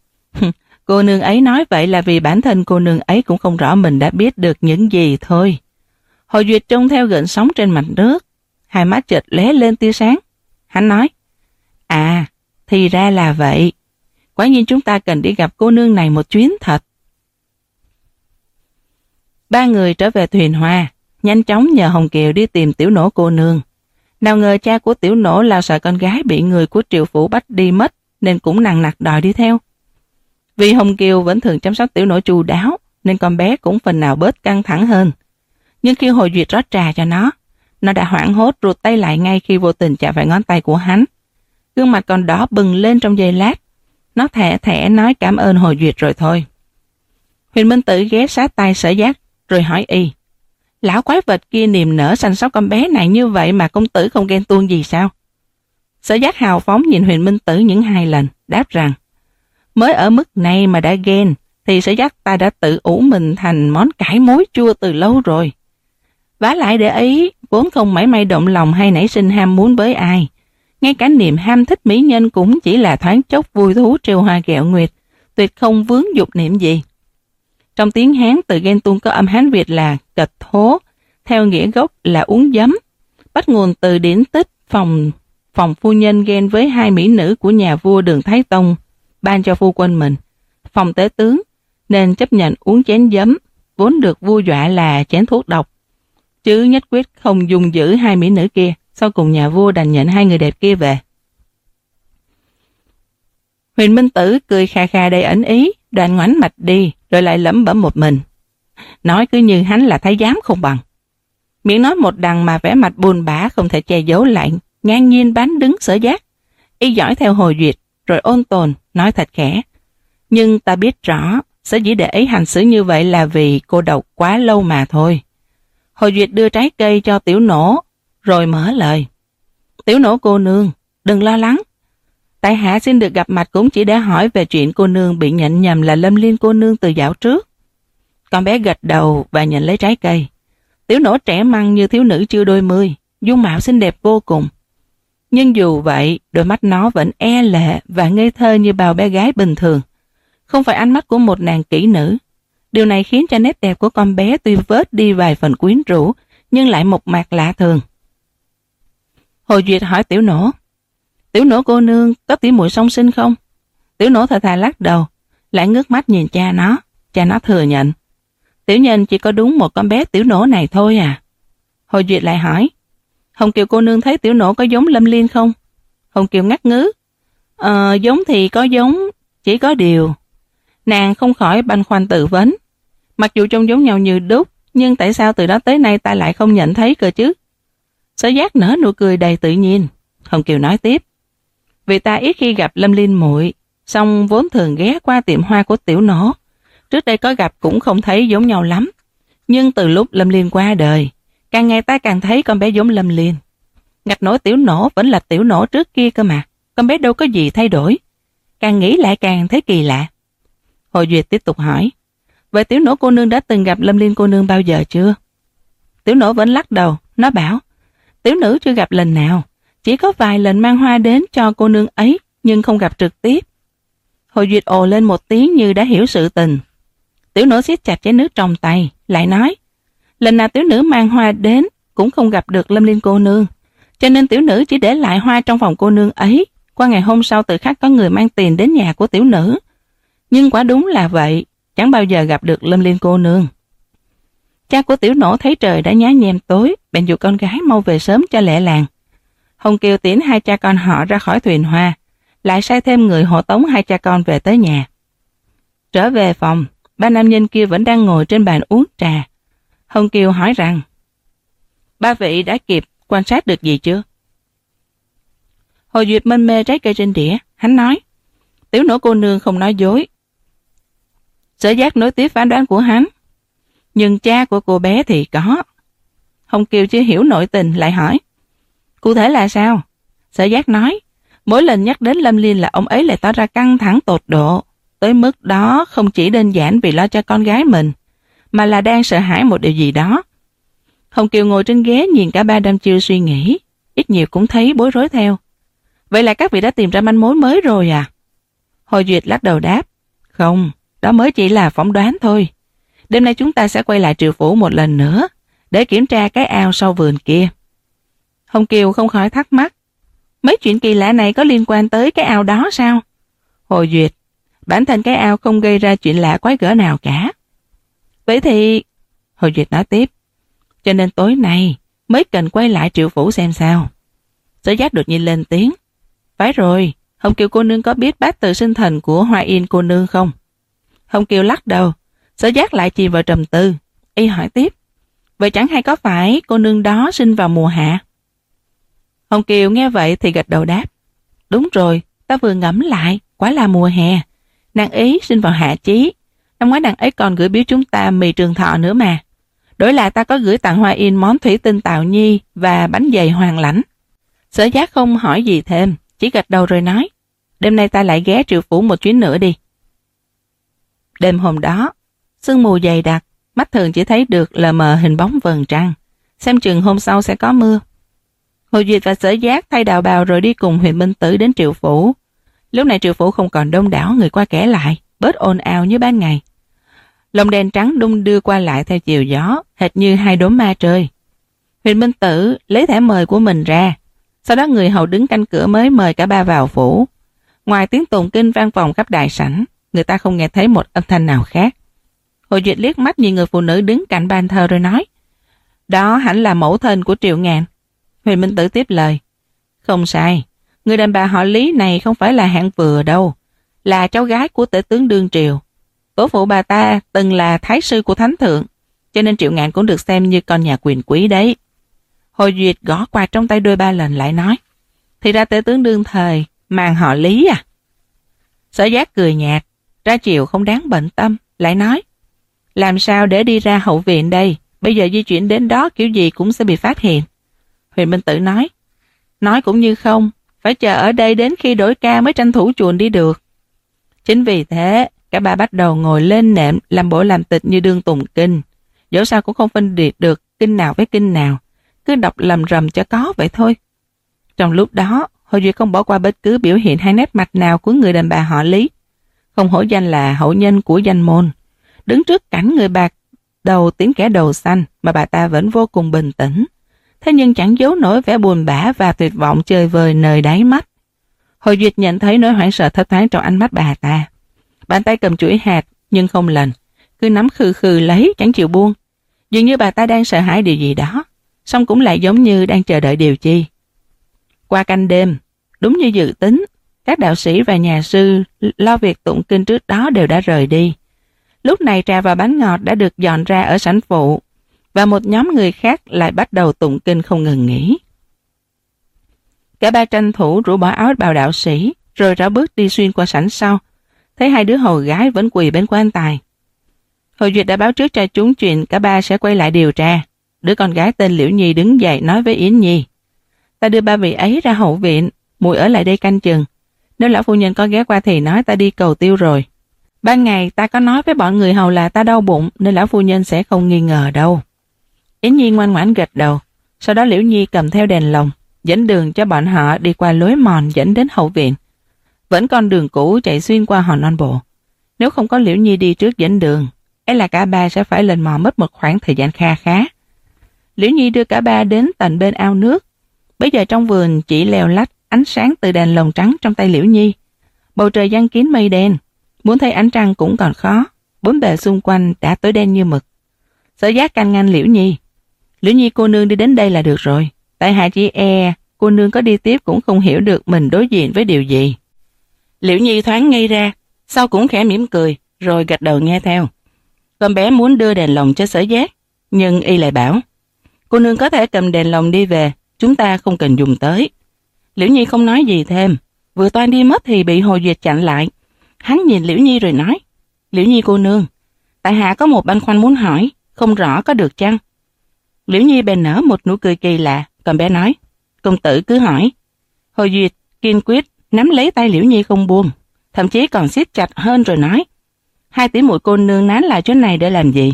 Cô nương ấy nói vậy là vì bản thân cô nương ấy cũng không rõ mình đã biết được những gì thôi. Hồ Duyệt trông theo gợn sóng trên mặt nước, hai mắt chợt lóe lên tia sáng. Hắn nói, à, thì ra là vậy. Quả nhiên chúng ta cần đi gặp cô nương này một chuyến thật. Ba người trở về thuyền hoa, nhanh chóng nhờ Hồng Kiều đi tìm Tiểu Nổ cô nương. Nào ngờ cha của Tiểu Nổ là sợ con gái bị người của Triệu Phủ bắt đi mất, nên cũng nằng nặc đòi đi theo. Vì Hồng Kiều vẫn thường chăm sóc Tiểu Nổ chu đáo, nên con bé cũng phần nào bớt căng thẳng hơn. Nhưng khi Hồ Duyệt rót trà cho nó, nó đã hoảng hốt rụt tay lại ngay khi vô tình chạm phải ngón tay của hắn. Gương mặt còn đỏ bừng lên trong giây lát. Nó thẻ thẻ nói cảm ơn Hồ Duyệt rồi thôi. Huyền Minh Tử ghé sát tay Sở Giác rồi hỏi y. Lão quái vật kia niềm nở săn sóc con bé này như vậy mà công tử không ghen tuông gì sao? Sở Giác hào phóng nhìn Huyền Minh Tử những hai lần, đáp rằng mới ở mức này mà đã ghen thì Sở Giác ta đã tự ủ mình thành món cải muối chua từ lâu rồi. Vả lại để ấy vốn không mảy may động lòng hay nảy sinh ham muốn với ai. Ngay cả niềm ham thích mỹ nhân cũng chỉ là thoáng chốc vui thú trêu hoa ghẹo nguyệt, tuyệt không vướng dục niệm gì. Trong tiếng Hán từ ghen tuông có âm Hán Việt là cật thố, theo nghĩa gốc là uống giấm, bắt nguồn từ điển tích phòng phòng phu nhân ghen với hai mỹ nữ của nhà vua Đường Thái Tông, ban cho phu quân mình, phòng tế tướng, nên chấp nhận uống chén giấm, vốn được vua dọa là chén thuốc độc. Chứ nhất quyết không dùng giữ hai mỹ nữ kia, sau cùng nhà vua đành nhận hai người đẹp kia về. Huyền Minh Tử cười kha kha đầy ẩn ý, đoạn ngoảnh mạch đi, rồi lại lẩm bẩm một mình. nói cứ như hắn là thái giám không bằng. Miệng nói một đằng mà vẻ mặt buồn bã không thể che giấu lại, ngang nhiên bán đứng Sở Giác. Y dõi theo Hồ Duyệt, rồi ôn tồn, nói thật khẽ. Nhưng ta biết rõ, sở dĩ để ấy hành xử như vậy là vì cô độc quá lâu mà thôi. Hồ Duyệt đưa trái cây cho Tiểu Nổ, rồi mở lời. Tiểu Nổ cô nương, đừng lo lắng. Tại hạ xin được gặp mặt cũng chỉ để hỏi về chuyện cô nương bị nhận nhầm là Lâm Liên cô nương từ dạo trước. Con bé gật đầu và nhận lấy trái cây. Tiểu Nổ trẻ măng như thiếu nữ chưa đôi mươi, dung mạo xinh đẹp vô cùng. Nhưng dù vậy, đôi mắt nó vẫn e lệ và ngây thơ như bao bé gái bình thường. Không phải ánh mắt của một nàng kỹ nữ. Điều này khiến cho nét đẹp của con bé tuy vớt đi vài phần quyến rũ, nhưng lại một mạc lạ thường. Hồ Duyệt hỏi Tiểu Nổ. Tiểu Nổ cô nương có tỉ muội song sinh không? Tiểu Nổ thở thà lắc đầu, lại ngước mắt nhìn cha nó. Cha nó thừa nhận. Tiểu nhân chỉ có đúng một con bé Tiểu Nổ này thôi à? Hồ Duyệt lại hỏi. Hồng Kiều cô nương thấy Tiểu Nổ có giống Lâm Liên không? Hồng Kiều ngắt ngứ. Ờ, giống thì có giống, chỉ có điều. Nàng không khỏi băn khoăn tự vấn. Mặc dù trông giống nhau như đúc, nhưng tại sao từ đó tới nay ta lại không nhận thấy cơ chứ? Sở Giác nở nụ cười đầy tự nhiên. Hồng Kiều nói tiếp. Vì ta ít khi gặp Lâm Liên muội, song vốn thường ghé qua tiệm hoa của Tiểu Nổ. Trước đây có gặp cũng không thấy giống nhau lắm. Nhưng từ lúc Lâm Liên qua đời, càng ngày ta càng thấy con bé giống Lâm Liên. Ngặt nổi Tiểu Nổ vẫn là Tiểu Nổ trước kia cơ mà. Con bé đâu có gì thay đổi. Càng nghĩ lại càng thấy kỳ lạ. Hồ Duyệt tiếp tục hỏi. Vậy Tiểu Nổ cô nương đã từng gặp Lâm Liên cô nương bao giờ chưa? Tiểu Nổ vẫn lắc đầu. Nó bảo. Tiểu nữ chưa gặp lần nào. Chỉ có vài lần mang hoa đến cho cô nương ấy, nhưng không gặp trực tiếp. Hồ Duyệt ồ lên một tiếng như đã hiểu sự tình. Tiểu Nổ siết chặt chén nước trong tay, lại nói. Lần nào tiểu nữ mang hoa đến cũng không gặp được Lâm Liên cô nương, cho nên tiểu nữ chỉ để lại hoa trong phòng cô nương ấy. Qua ngày hôm sau tự khắc có người mang tiền đến nhà của tiểu nữ. Nhưng quả đúng là vậy, chẳng bao giờ gặp được Lâm Liên cô nương. Cha của Tiểu Nổ thấy trời đã nhá nhem tối, bèn dụ con gái mau về sớm cho lẹ làng. Hồng Kiều tiễn hai cha con họ ra khỏi thuyền hoa, lại sai thêm người hộ tống hai cha con về tới nhà. Trở về phòng, ba nam nhân kia vẫn đang ngồi trên bàn uống trà. Hồng Kiều hỏi rằng, ba vị đã kịp quan sát được gì chưa? Hồ Duyệt mân mê trái cây trên đĩa, hắn nói, Tiểu Nổ cô nương không nói dối. Sở Giác nối tiếp phán đoán của hắn, nhưng cha của cô bé thì có. Hồng Kiều chưa hiểu nội tình, lại hỏi, cụ thể là sao? Sở Giác nói, mỗi lần nhắc đến Lâm Liên là ông ấy lại tỏ ra căng thẳng tột độ, tới mức đó không chỉ đơn giản vì lo cho con gái mình, mà là đang sợ hãi một điều gì đó. Hồng Kiều ngồi trên ghế nhìn cả ba đăm chiêu suy nghĩ, ít nhiều cũng thấy bối rối theo. Vậy là các vị đã tìm ra manh mối mới rồi à? Hồ Duyệt lắc đầu đáp, không, đó mới chỉ là phỏng đoán thôi. Đêm nay chúng ta sẽ quay lại Triệu Phủ một lần nữa, để kiểm tra cái ao sau vườn kia. Hồng Kiều không khỏi thắc mắc, mấy chuyện kỳ lạ này có liên quan tới cái ao đó sao? Hồ Duyệt, bản thân cái ao không gây ra chuyện lạ quái gở nào cả. Vậy thì... Hồ Duyệt nói tiếp, cho nên tối nay mới cần quay lại Triệu Phủ xem sao. Sở Giác đột nhiên lên tiếng, phải rồi, Hồng Kiều cô nương có biết bát tự sinh thần của Hoa Yên cô nương không? Hồng Kiều lắc đầu. Sở Giác lại chìm vào trầm tư. Y hỏi tiếp, vậy chẳng hay có phải cô nương đó sinh vào mùa hạ? Hồng Kiều nghe vậy thì gật đầu đáp, đúng rồi, ta vừa ngẫm lại, quả là mùa hè. Nàng ấy sinh vào hạ chí. Năm ngoái nàng ấy còn gửi biếu chúng ta mì trường thọ nữa mà. Đổi lại ta có gửi tặng Hoa Yên món thủy tinh Tào Nhi và bánh dày Hoàng Lãnh. Sở Giác không hỏi gì thêm, chỉ gật đầu rồi nói, đêm nay ta lại ghé Triệu Phủ một chuyến nữa đi. Đêm hôm đó, sương mù dày đặc, mắt thường chỉ thấy được lờ mờ hình bóng vầng trăng. Xem chừng hôm sau sẽ có mưa. Hồ Duyệt và Sở Giác thay đạo bào rồi đi cùng Huyền Minh Tử đến Triệu Phủ. Lúc này Triệu Phủ không còn đông đảo người qua kẻ lại, bớt ồn ào như ban ngày. Lồng đèn trắng đung đưa qua lại theo chiều gió, hệt như hai đốm ma trời. Huyền Minh Tử lấy thẻ mời của mình ra, sau đó người hầu đứng canh cửa mới mời cả ba vào phủ. Ngoài tiếng tụng kinh vang vọng khắp đại sảnh, người ta không nghe thấy một âm thanh nào khác. Hồ Duyệt liếc mắt nhìn người phụ nữ đứng cạnh bàn thờ rồi nói, đó hẳn là mẫu thân của Triệu Ngạn. Huyền Minh Tử tiếp lời, không sai, người đàn bà họ Lý này không phải là hạng vừa đâu, là cháu gái của tể tướng đương triều. Tổ phụ bà ta từng là thái sư của thánh thượng, cho nên Triệu Ngạn cũng được xem như con nhà quyền quý đấy. Hồ Duyệt gõ quạt trong tay đôi ba lần lại nói, thì ra tể tướng đương thời mang họ Lý à? Sở Giác cười nhạt, ra chiều không đáng bận tâm, lại nói, làm sao để đi ra hậu viện đây, bây giờ di chuyển đến đó kiểu gì cũng sẽ bị phát hiện. Huyền Minh Tử nói, nói cũng như không, phải chờ ở đây đến khi đổi ca mới tranh thủ chuồn đi được. Chính vì thế, cả ba bắt đầu ngồi lên nệm làm bộ làm tịch như đương tụng kinh, dẫu sao cũng không phân biệt được kinh nào với kinh nào, cứ đọc lầm rầm cho có vậy thôi. Trong lúc đó, Hồ Duyệt không bỏ qua bất cứ biểu hiện hay nét mặt nào của người đàn bà họ Lý. Không hổ danh là hậu nhân của danh môn, đứng trước cảnh người bạc đầu tiếng kẻ đầu xanh mà bà ta vẫn vô cùng bình tĩnh. Thế nhưng chẳng giấu nổi vẻ buồn bã và tuyệt vọng chơi vời nơi đáy mắt. Hồ Duyệt nhận thấy nỗi hoảng sợ thấp thoáng trong ánh mắt bà ta. Bàn tay cầm chuỗi hạt nhưng không lần, cứ nắm khư khư lấy chẳng chịu buông. Dường như bà ta đang sợ hãi điều gì đó, song cũng lại giống như đang chờ đợi điều chi. Qua canh đêm, đúng như dự tính, các đạo sĩ và nhà sư lo việc tụng kinh trước đó đều đã rời đi. Lúc này trà và bánh ngọt đã được dọn ra ở sảnh phụ, và một nhóm người khác lại bắt đầu tụng kinh không ngừng nghỉ. Cả ba tranh thủ rũ bỏ áo bào đạo sĩ, rồi rảo bước đi xuyên qua sảnh sau, thấy hai đứa hầu gái vẫn quỳ bên quan tài. Hồ Duyệt đã báo trước cho chúng chuyện cả ba sẽ quay lại điều tra. Đứa con gái tên Liễu Nhi đứng dậy nói với Yến Nhi, ta đưa ba vị ấy ra hậu viện, muội ở lại đây canh chừng. Nếu lão phu nhân có ghé qua thì nói ta đi cầu tiêu rồi. Ban ngày ta có nói với bọn người hầu là ta đau bụng, nên lão phu nhân sẽ không nghi ngờ đâu. Yến Nhi ngoan ngoãn gật đầu. Sau đó Liễu Nhi cầm theo đèn lồng, dẫn đường cho bọn họ đi qua lối mòn dẫn đến hậu viện. Vẫn con đường cũ chạy xuyên qua hòn non bộ. Nếu không có Liễu Nhi đi trước dẫn đường, ấy là cả ba sẽ phải lên mò mất một khoảng thời gian kha khá. Liễu Nhi đưa cả ba đến tận bên ao nước. Bây giờ trong vườn chỉ leo lách ánh sáng từ đèn lồng trắng trong tay Liễu Nhi. Bầu trời giăng kín mây đen, muốn thấy ánh trăng cũng còn khó, bốn bề xung quanh đã tối đen như mực. Sở Giác can ngăn Liễu Nhi. Liễu Nhi cô nương đi đến đây là được rồi, tại hạ chỉ e cô nương có đi tiếp cũng không hiểu được mình đối diện với điều gì. Liễu Nhi thoáng ngây ra, sau cũng khẽ mỉm cười, rồi gật đầu nghe theo. Con bé muốn đưa đèn lồng cho Sở Giác, nhưng y lại bảo, cô nương có thể cầm đèn lồng đi về, chúng ta không cần dùng tới. Liễu Nhi không nói gì thêm, vừa toan đi mất thì bị Hồ Duyệt chặn lại. Hắn nhìn Liễu Nhi rồi nói, Liễu Nhi cô nương, tại hạ có một băn khoăn muốn hỏi, không rõ có được chăng? Liễu Nhi bèn nở một nụ cười kỳ lạ, còn bé nói, công tử cứ hỏi. Hồ Duyệt kiên quyết nắm lấy tay Liễu Nhi không buông, thậm chí còn siết chặt hơn rồi nói, hai tỷ muội cô nương nán lại chỗ này để làm gì?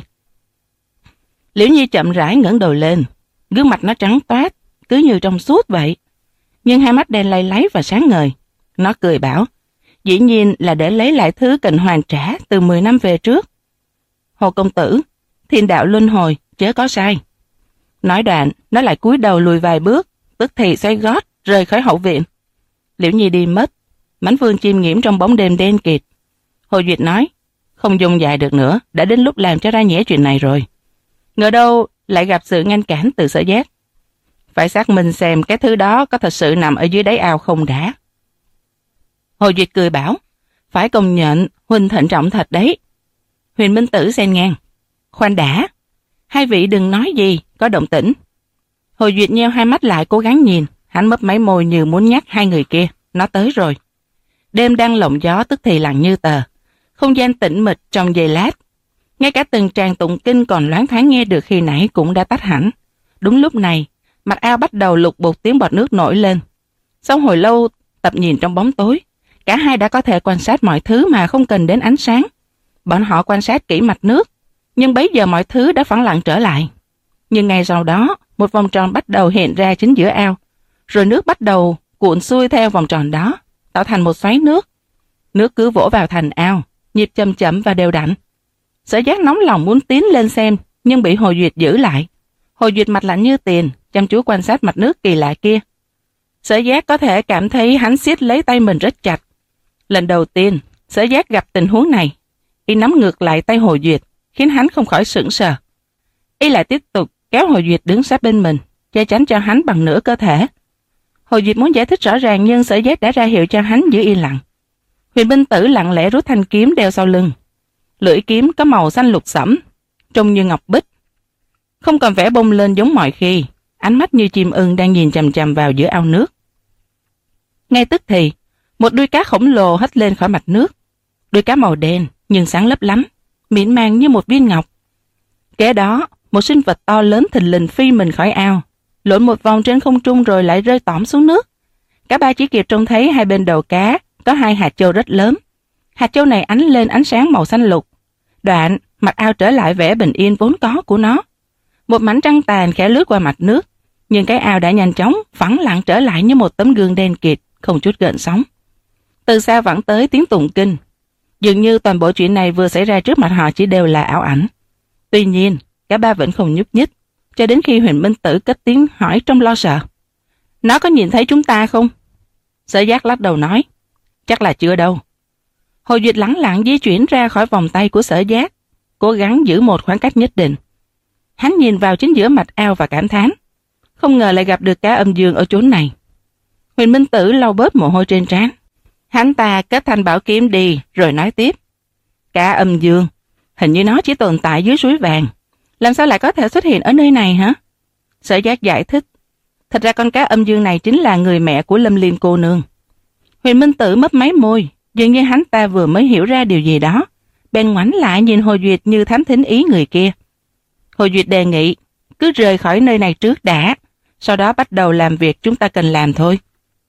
Liễu Nhi chậm rãi ngẩng đầu lên, gương mặt nó trắng toát, cứ như trong suốt vậy, nhưng hai mắt đen lay láy và sáng ngời. Nó cười bảo, dĩ nhiên là để lấy lại thứ cần hoàn trả từ mười năm về trước. Hồ công tử, thiên đạo luân hồi, chớ có sai. Nói đoạn, nó lại cúi đầu lùi vài bước, tức thì xoay gót, rời khỏi hậu viện. Liễu Nhi đi mất, mảnh vườn chìm nghiễm trong bóng đêm đen kịt. Hồ Duyệt nói, không dung dài được nữa, đã đến lúc làm cho ra nhẽ chuyện này rồi. Ngờ đâu lại gặp sự ngăn cản từ Sở Giác. Phải xác minh xem cái thứ đó có thật sự nằm ở dưới đáy ao không đã. Hồ Duyệt cười bảo, phải công nhận huynh thận trọng thật đấy. Huyền Minh Tử xen ngang, khoan đã, hai vị đừng nói gì, có động tĩnh. Hồ Duyệt nheo hai mắt lại cố gắng nhìn, hắn mấp máy môi như muốn nhắc hai người kia, nó tới rồi. Đêm đang lộng gió tức thì lặng như tờ, không gian tĩnh mịch trong giây lát. Ngay cả từng tràng tụng kinh còn loáng thoáng nghe được khi nãy cũng đã tắt hẳn. Đúng lúc này, mặt ao bắt đầu lục bục tiếng bọt nước nổi lên. Sau hồi lâu tập nhìn trong bóng tối, cả hai đã có thể quan sát mọi thứ mà không cần đến ánh sáng. Bọn họ quan sát kỹ mặt nước, nhưng bấy giờ mọi thứ đã phẳng lặng trở lại. Nhưng ngay sau đó, một vòng tròn bắt đầu hiện ra chính giữa ao, rồi nước bắt đầu cuộn xuôi theo vòng tròn đó, tạo thành một xoáy nước. Nước cứ vỗ vào thành ao, nhịp chậm chậm và đều đặn. Sở Giác nóng lòng muốn tiến lên xem, nhưng bị Hồ Duyệt giữ lại. Hồ Duyệt mặt lạnh như tiền, chăm chú quan sát mặt nước kỳ lạ kia. Sở Giác có thể cảm thấy hắn siết lấy tay mình rất chặt. Lần đầu tiên, Sở Giác gặp tình huống này, y nắm ngược lại tay Hồ Duyệt, khiến hắn không khỏi sững sờ. Y lại tiếp tục kéo Hồ Duyệt đứng sát bên mình, che chắn cho hắn bằng nửa cơ thể. Hồ Duyệt muốn giải thích rõ ràng nhưng Sở Giác đã ra hiệu cho hắn giữ yên lặng. Huyền Minh Tử lặng lẽ rút thanh kiếm đeo sau lưng. Lưỡi kiếm có màu xanh lục sẫm, trông như ngọc bích, không còn vẻ bông lên giống mọi khi, ánh mắt như chim ưng đang nhìn chằm chằm vào giữa ao nước. Ngay tức thì, một đuôi cá khổng lồ hất lên khỏi mặt nước. Đuôi cá màu đen nhưng sáng lấp lánh, mịn màng như một viên ngọc. Kế đó, một sinh vật to lớn thình lình phi mình khỏi ao, lộn một vòng trên không trung rồi lại rơi tõm xuống nước. Cả ba chỉ kịp trông thấy hai bên đầu cá có hai hạt châu rất lớn. Hạt châu này ánh lên ánh sáng màu xanh lục. Đoạn, mặt ao trở lại vẻ bình yên vốn có của nó. Một mảnh trăng tàn khẽ lướt qua mặt nước, nhưng cái ao đã nhanh chóng phẳng lặng trở lại như một tấm gương đen kịt, không chút gợn sóng. Từ xa vẳng tới tiếng tụng kinh. Dường như toàn bộ chuyện này vừa xảy ra trước mặt họ chỉ đều là ảo ảnh. Tuy nhiên, cả ba vẫn không nhúc nhích, cho đến khi Huyền Minh Tử cất tiếng hỏi trong lo sợ. Nó có nhìn thấy chúng ta không? Sở Giác lắc đầu nói, chắc là chưa đâu. Hồ Duyệt lẳng lặng di chuyển ra khỏi vòng tay của Sở Giác, cố gắng giữ một khoảng cách nhất định. Hắn nhìn vào chính giữa mạch ao và cảm thán, không ngờ lại gặp được cá âm dương ở chốn này. Huyền Minh Tử lau bớt mồ hôi trên trán. Hắn ta kết thanh bảo kiếm đi rồi nói tiếp. Cá âm dương, hình như nó chỉ tồn tại dưới suối vàng, làm sao lại có thể xuất hiện ở nơi này hả? Sở Giác giải thích, thật ra con cá âm dương này chính là người mẹ của Lâm Liên cô nương. Huyền Minh Tử mấp máy môi, dường như hắn ta vừa mới hiểu ra điều gì đó, bèn ngoảnh lại nhìn Hồ Duyệt như thám thính ý người kia. Hồ Duyệt đề nghị, cứ rời khỏi nơi này trước đã, sau đó bắt đầu làm việc chúng ta cần làm thôi.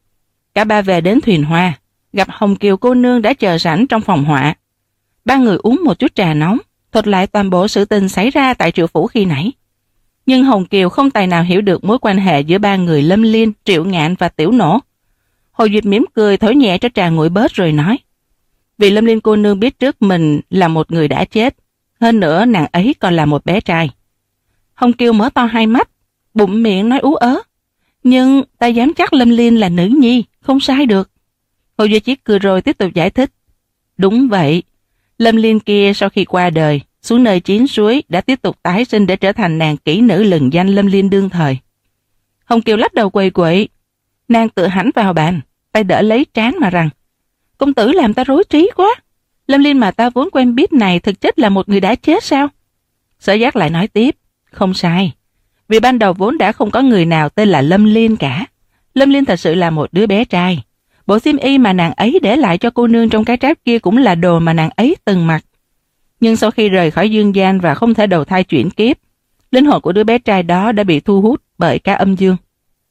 Cả ba về đến thuyền hoa, gặp Hồng Kiều cô nương đã chờ sẵn trong phòng họa. Ba người uống một chút trà nóng, thuật lại toàn bộ sự tình xảy ra tại Triệu Phủ khi nãy. Nhưng Hồng Kiều không tài nào hiểu được mối quan hệ giữa ba người Lâm Liên, Triệu Ngạn và Tiểu Nổ. Hồ Duyệt mỉm cười thổi nhẹ cho trà nguội bớt rồi nói, vì Lâm Liên cô nương biết trước mình là một người đã chết, hơn nữa nàng ấy còn là một bé trai. Hồng Kiều mở to hai mắt, bụng miệng nói ú ớ, nhưng ta dám chắc Lâm Liên là nữ nhi, không sai được. Hồ Duyệt chỉ cười rồi tiếp tục giải thích, đúng vậy, Lâm Liên kia sau khi qua đời, xuống nơi chín suối đã tiếp tục tái sinh để trở thành nàng kỹ nữ lừng danh Lâm Liên đương thời. Hồng Kiều lắc đầu quầy quậy, nàng tự hãnh vào bàn, tay đỡ lấy trán mà rằng, công tử làm ta rối trí quá, Lâm Liên mà ta vốn quen biết này thực chất là một người đã chết sao? Sở Giác lại nói tiếp, không sai, vì ban đầu vốn đã không có người nào tên là Lâm Liên cả. Lâm Liên thật sự là một đứa bé trai. Bộ xiêm y mà nàng ấy để lại cho cô nương trong cái tráp kia cũng là đồ mà nàng ấy từng mặc. Nhưng sau khi rời khỏi dương gian và không thể đầu thai chuyển kiếp, linh hồn của đứa bé trai đó đã bị thu hút bởi cá âm dương.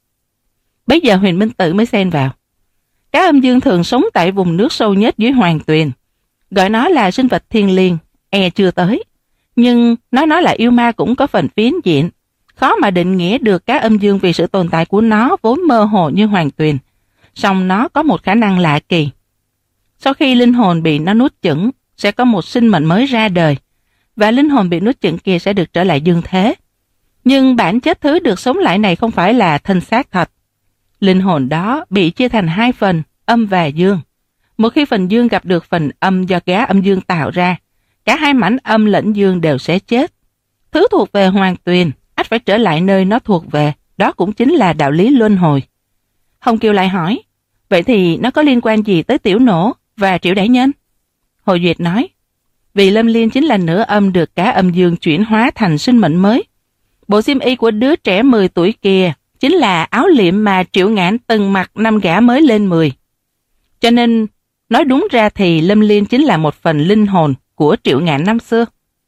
Bây giờ Huyền Minh Tử mới xen vào. Cá âm dương thường sống tại vùng nước sâu nhất dưới hoàng tuyền, gọi nó là sinh vật thiên liêng, e chưa tới. Nhưng nói nó là yêu ma cũng có phần phiến diện, khó mà định nghĩa được cá âm dương vì sự tồn tại của nó vốn mơ hồ như hoàng tuyền. Song nó có một khả năng lạ kỳ. Sau khi linh hồn bị nó nuốt chửng, sẽ có một sinh mệnh mới ra đời, và linh hồn bị nuốt chửng kia sẽ được trở lại dương thế. Nhưng bản chất thứ được sống lại này không phải là thân xác thật. Linh hồn đó bị chia thành hai phần, âm và dương. Một khi phần dương gặp được phần âm do cá âm dương tạo ra, cả hai mảnh âm lẫn dương đều sẽ chết. Thứ thuộc về hoàng tuyền, ắt phải trở lại nơi nó thuộc về, đó cũng chính là đạo lý luân hồi. Hồng Kiều lại hỏi, vậy thì nó có liên quan gì tới Tiểu Nổ và Triệu Đại Nhân? Hồ Duyệt nói, vì Lâm Liên chính là nửa âm được cá âm dương chuyển hóa thành sinh mệnh mới. Bộ xiêm y của đứa trẻ mười tuổi kia chính là áo liệm mà Triệu Ngạn từng mặc năm gã mới lên mười. Cho nên, nói đúng ra thì Lâm Liên chính là một phần linh hồn của Triệu Ngạn năm xưa.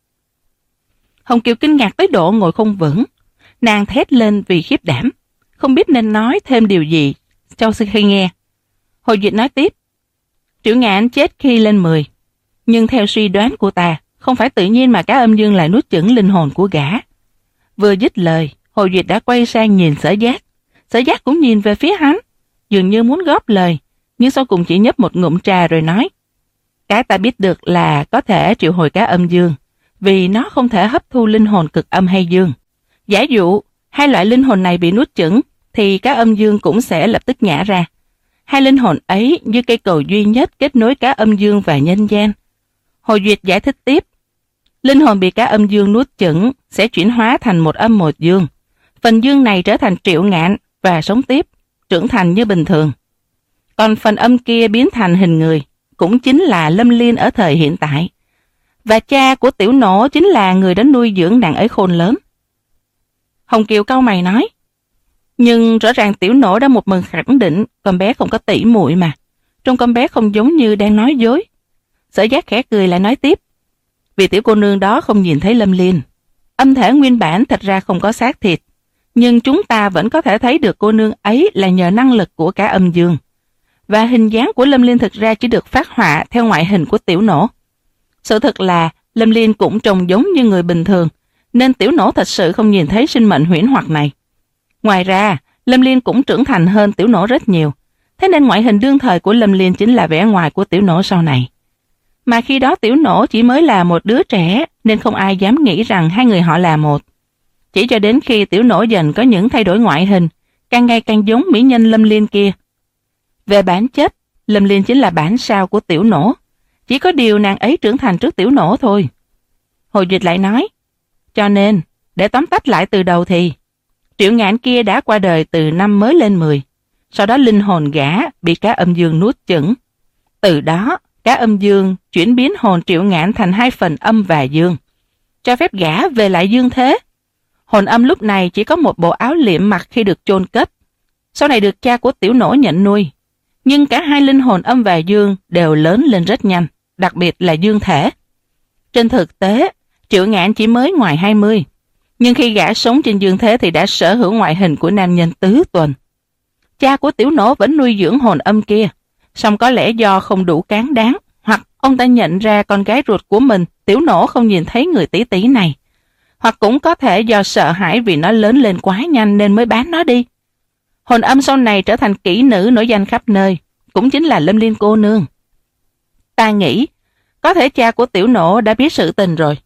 Hồng Kiều kinh ngạc tới độ ngồi không vững. Nàng thét lên vì khiếp đảm, không biết nên nói thêm điều gì cho sư khi nghe. Hồ Duyệt nói tiếp, Triệu Ngạn chết khi lên mười, nhưng theo suy đoán của ta, không phải tự nhiên mà cá âm dương lại nuốt chửng linh hồn của gã. Vừa dứt lời, Hồ Duyệt đã quay sang nhìn Sở Giác. Sở Giác cũng nhìn về phía hắn, dường như muốn góp lời, nhưng sau cùng chỉ nhấp một ngụm trà rồi nói, cái ta biết được là có thể triệu hồi cá âm dương, vì nó không thể hấp thu linh hồn cực âm hay dương. Giả dụ, hai loại linh hồn này bị nuốt chửng, thì cá âm dương cũng sẽ lập tức nhả ra. Hai linh hồn ấy như cây cầu duy nhất kết nối cá âm dương và nhân gian. Hồ Duyệt giải thích tiếp, linh hồn bị cá âm dương nuốt chửng sẽ chuyển hóa thành một âm một dương. Phần dương này trở thành Triệu Ngạn và sống tiếp, trưởng thành như bình thường. Còn phần âm kia biến thành hình người, cũng chính là Lâm Liên ở thời hiện tại. Và cha của Tiểu Nổ chính là người đã nuôi dưỡng nàng ấy khôn lớn. Hồng Kiều cau mày nói, nhưng rõ ràng Tiểu Nổ đã một mực khẳng định con bé không có tỉ muội mà. Trông con bé không giống như đang nói dối. Sở Giác khẽ cười lại nói tiếp, vì tiểu cô nương đó không nhìn thấy Lâm Liên. Âm thể nguyên bản thật ra không có xác thịt, nhưng chúng ta vẫn có thể thấy được cô nương ấy là nhờ năng lực của cả âm dương. Và hình dáng của Lâm Liên thực ra chỉ được phát họa theo ngoại hình của Tiểu Nổ. Sự thật là Lâm Liên cũng trông giống như người bình thường, nên Tiểu Nổ thật sự không nhìn thấy sinh mệnh huyễn hoặc này. Ngoài ra, Lâm Liên cũng trưởng thành hơn Tiểu Nổ rất nhiều, thế nên ngoại hình đương thời của Lâm Liên chính là vẻ ngoài của Tiểu Nổ sau này. Mà khi đó Tiểu Nổ chỉ mới là một đứa trẻ, nên không ai dám nghĩ rằng hai người họ là một. Chỉ cho đến khi Tiểu Nổ dần có những thay đổi ngoại hình, càng ngày càng giống mỹ nhân Lâm Liên kia. Về bản chất, Lâm Liên chính là bản sao của Tiểu Nổ, chỉ có điều nàng ấy trưởng thành trước Tiểu Nổ thôi. Hồ Duyệt lại nói, cho nên, để tóm tắt lại từ đầu thì, Triệu Ngạn kia đã qua đời từ năm mới lên mười, sau đó linh hồn gã bị cá âm dương nuốt chửng. Từ đó, cá âm dương chuyển biến hồn Triệu Ngạn thành hai phần âm và dương, cho phép gã về lại dương thế. Hồn âm lúc này chỉ có một bộ áo liệm mặc khi được chôn cất, sau này được cha của Tiểu Nổ nhận nuôi. Nhưng cả hai linh hồn âm và dương đều lớn lên rất nhanh, đặc biệt là dương thể. Trên thực tế, Triệu Ngạn chỉ mới ngoài hai mươi, nhưng khi gã sống trên dương thế thì đã sở hữu ngoại hình của nam nhân tứ tuần. Cha của Tiểu Nổ vẫn nuôi dưỡng hồn âm kia, song có lẽ do không đủ cán đáng, hoặc ông ta nhận ra con gái ruột của mình, Tiểu Nổ, không nhìn thấy người tỷ tỷ này, hoặc cũng có thể do sợ hãi vì nó lớn lên quá nhanh nên mới bán nó đi. Hồn âm sau này trở thành kỹ nữ nổi danh khắp nơi, cũng chính là Lâm Liên cô nương. Ta nghĩ, có thể cha của Tiểu Nổ đã biết sự tình rồi.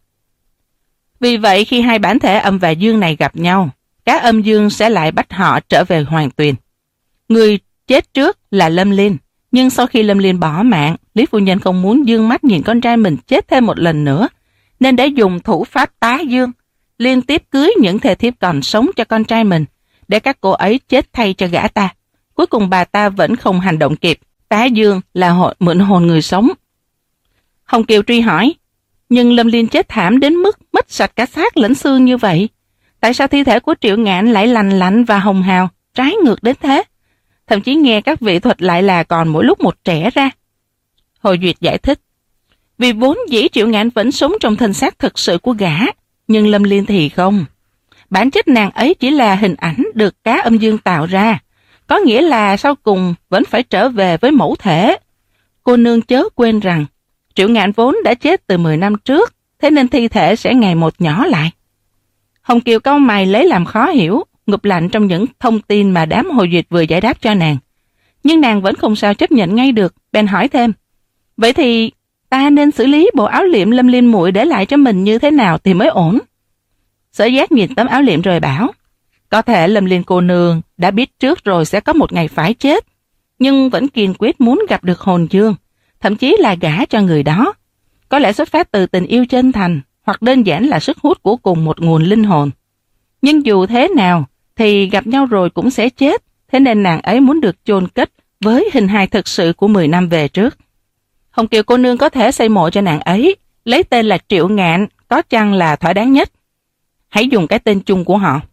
Vì vậy khi hai bản thể âm và dương này gặp nhau, cá âm dương sẽ lại bắt họ trở về Hoàng Tuyền. Người chết trước là Lâm Liên, nhưng sau khi Lâm Liên bỏ mạng, Lý phu nhân không muốn dương mắt nhìn con trai mình chết thêm một lần nữa, nên đã dùng thủ pháp tá dương, liên tiếp cưới những thê thiếp còn sống cho con trai mình, để các cô ấy chết thay cho gã ta. Cuối cùng bà ta vẫn không hành động kịp, tá dương là hồn, mượn hồn người sống. Hồng Kiều truy hỏi, nhưng Lâm Liên chết thảm đến mức mất sạch cả xác lẫn xương như vậy. Tại sao thi thể của Triệu Ngạn lại lành lạnh và hồng hào, trái ngược đến thế? Thậm chí nghe các vị thuật lại là còn mỗi lúc một trẻ ra. Hồ Duyệt giải thích, vì vốn dĩ Triệu Ngạn vẫn sống trong thân xác thực sự của gã, nhưng Lâm Liên thì không. Bản chất nàng ấy chỉ là hình ảnh được cá âm dương tạo ra, có nghĩa là sau cùng vẫn phải trở về với mẫu thể. Cô nương chớ quên rằng, Triệu Ngạn vốn đã chết từ mười năm trước, thế nên thi thể sẽ ngày một nhỏ lại. Hồng Kiều cau mày lấy làm khó hiểu, ngụp lạnh trong những thông tin mà đám Hồ Duyệt vừa giải đáp cho nàng. Nhưng nàng vẫn không sao chấp nhận ngay được, bèn hỏi thêm, vậy thì ta nên xử lý bộ áo liệm Lâm Liên muội để lại cho mình như thế nào thì mới ổn? Sở Giác nhìn tấm áo liệm rồi bảo, có thể Lâm Liên cô nương đã biết trước rồi sẽ có một ngày phải chết, nhưng vẫn kiên quyết muốn gặp được hồn dương, thậm chí là gả cho người đó. Có lẽ xuất phát từ tình yêu chân thành, hoặc đơn giản là sức hút của cùng một nguồn linh hồn. Nhưng dù thế nào, thì gặp nhau rồi cũng sẽ chết, thế nên nàng ấy muốn được chôn cất với hình hài thực sự của mười năm về trước. Hồng Kiều cô nương có thể xây mộ cho nàng ấy, lấy tên là Triệu Ngạn, có chăng là thỏa đáng nhất. Hãy dùng cái tên chung của họ.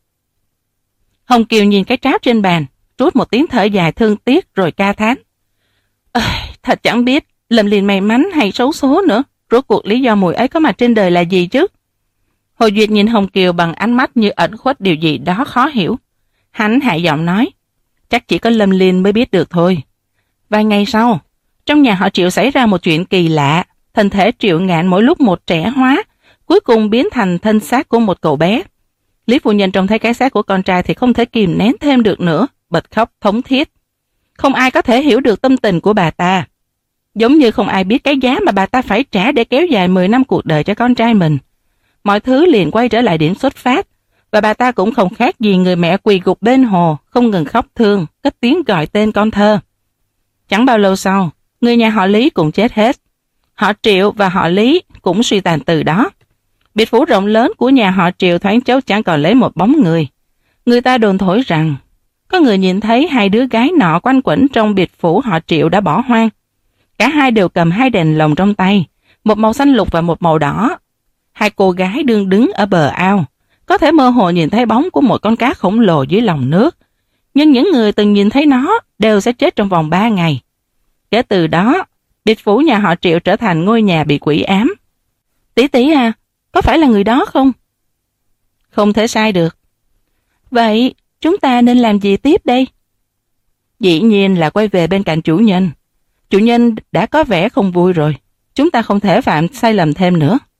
Hồng Kiều nhìn cái tráp trên bàn, trút một tiếng thở dài thương tiếc rồi ca thán. À, thật chẳng biết Lâm Liên may mắn hay xấu số nữa, rốt cuộc lý do mùi ấy có mặt trên đời là gì chứ? Hồ Duyệt nhìn Hồng Kiều bằng ánh mắt như ẩn khuất điều gì đó khó hiểu. Hắn hạ giọng nói, chắc chỉ có Lâm Liên mới biết được thôi. Vài ngày sau, trong nhà họ Triệu xảy ra một chuyện kỳ lạ, thân thể Triệu Ngạn mỗi lúc một trẻ hóa, cuối cùng biến thành thân xác của một cậu bé. Lý phu nhân trông thấy cái xác của con trai thì không thể kìm nén thêm được nữa, bật khóc thống thiết. Không ai có thể hiểu được tâm tình của bà ta. Giống như không ai biết cái giá mà bà ta phải trả để kéo dài mười năm cuộc đời cho con trai mình. Mọi thứ liền quay trở lại điểm xuất phát, và bà ta cũng không khác gì người mẹ quỳ gục bên hồ, không ngừng khóc thương, cất tiếng gọi tên con thơ. Chẳng bao lâu sau, người nhà họ Lý cũng chết hết. Họ Triệu và họ Lý cũng suy tàn từ đó. Biệt phủ rộng lớn của nhà họ Triệu thoáng chốc chẳng còn lấy một bóng người. Người ta đồn thổi rằng, có người nhìn thấy hai đứa gái nọ quanh quẩn trong biệt phủ họ Triệu đã bỏ hoang. Cả hai đều cầm hai đèn lồng trong tay, một màu xanh lục và một màu đỏ. Hai cô gái đương đứng ở bờ ao, có thể mơ hồ nhìn thấy bóng của một con cá khổng lồ dưới lòng nước, nhưng những người từng nhìn thấy nó đều sẽ chết trong vòng ba ngày. Kể từ đó, biệt phủ nhà họ Triệu trở thành ngôi nhà bị quỷ ám. Tỷ tỷ à, có phải là người đó không? Không thể sai được. Vậy, chúng ta nên làm gì tiếp đây? Dĩ nhiên là quay về bên cạnh chủ nhân. Chủ nhân đã có vẻ không vui rồi. Chúng ta không thể phạm sai lầm thêm nữa.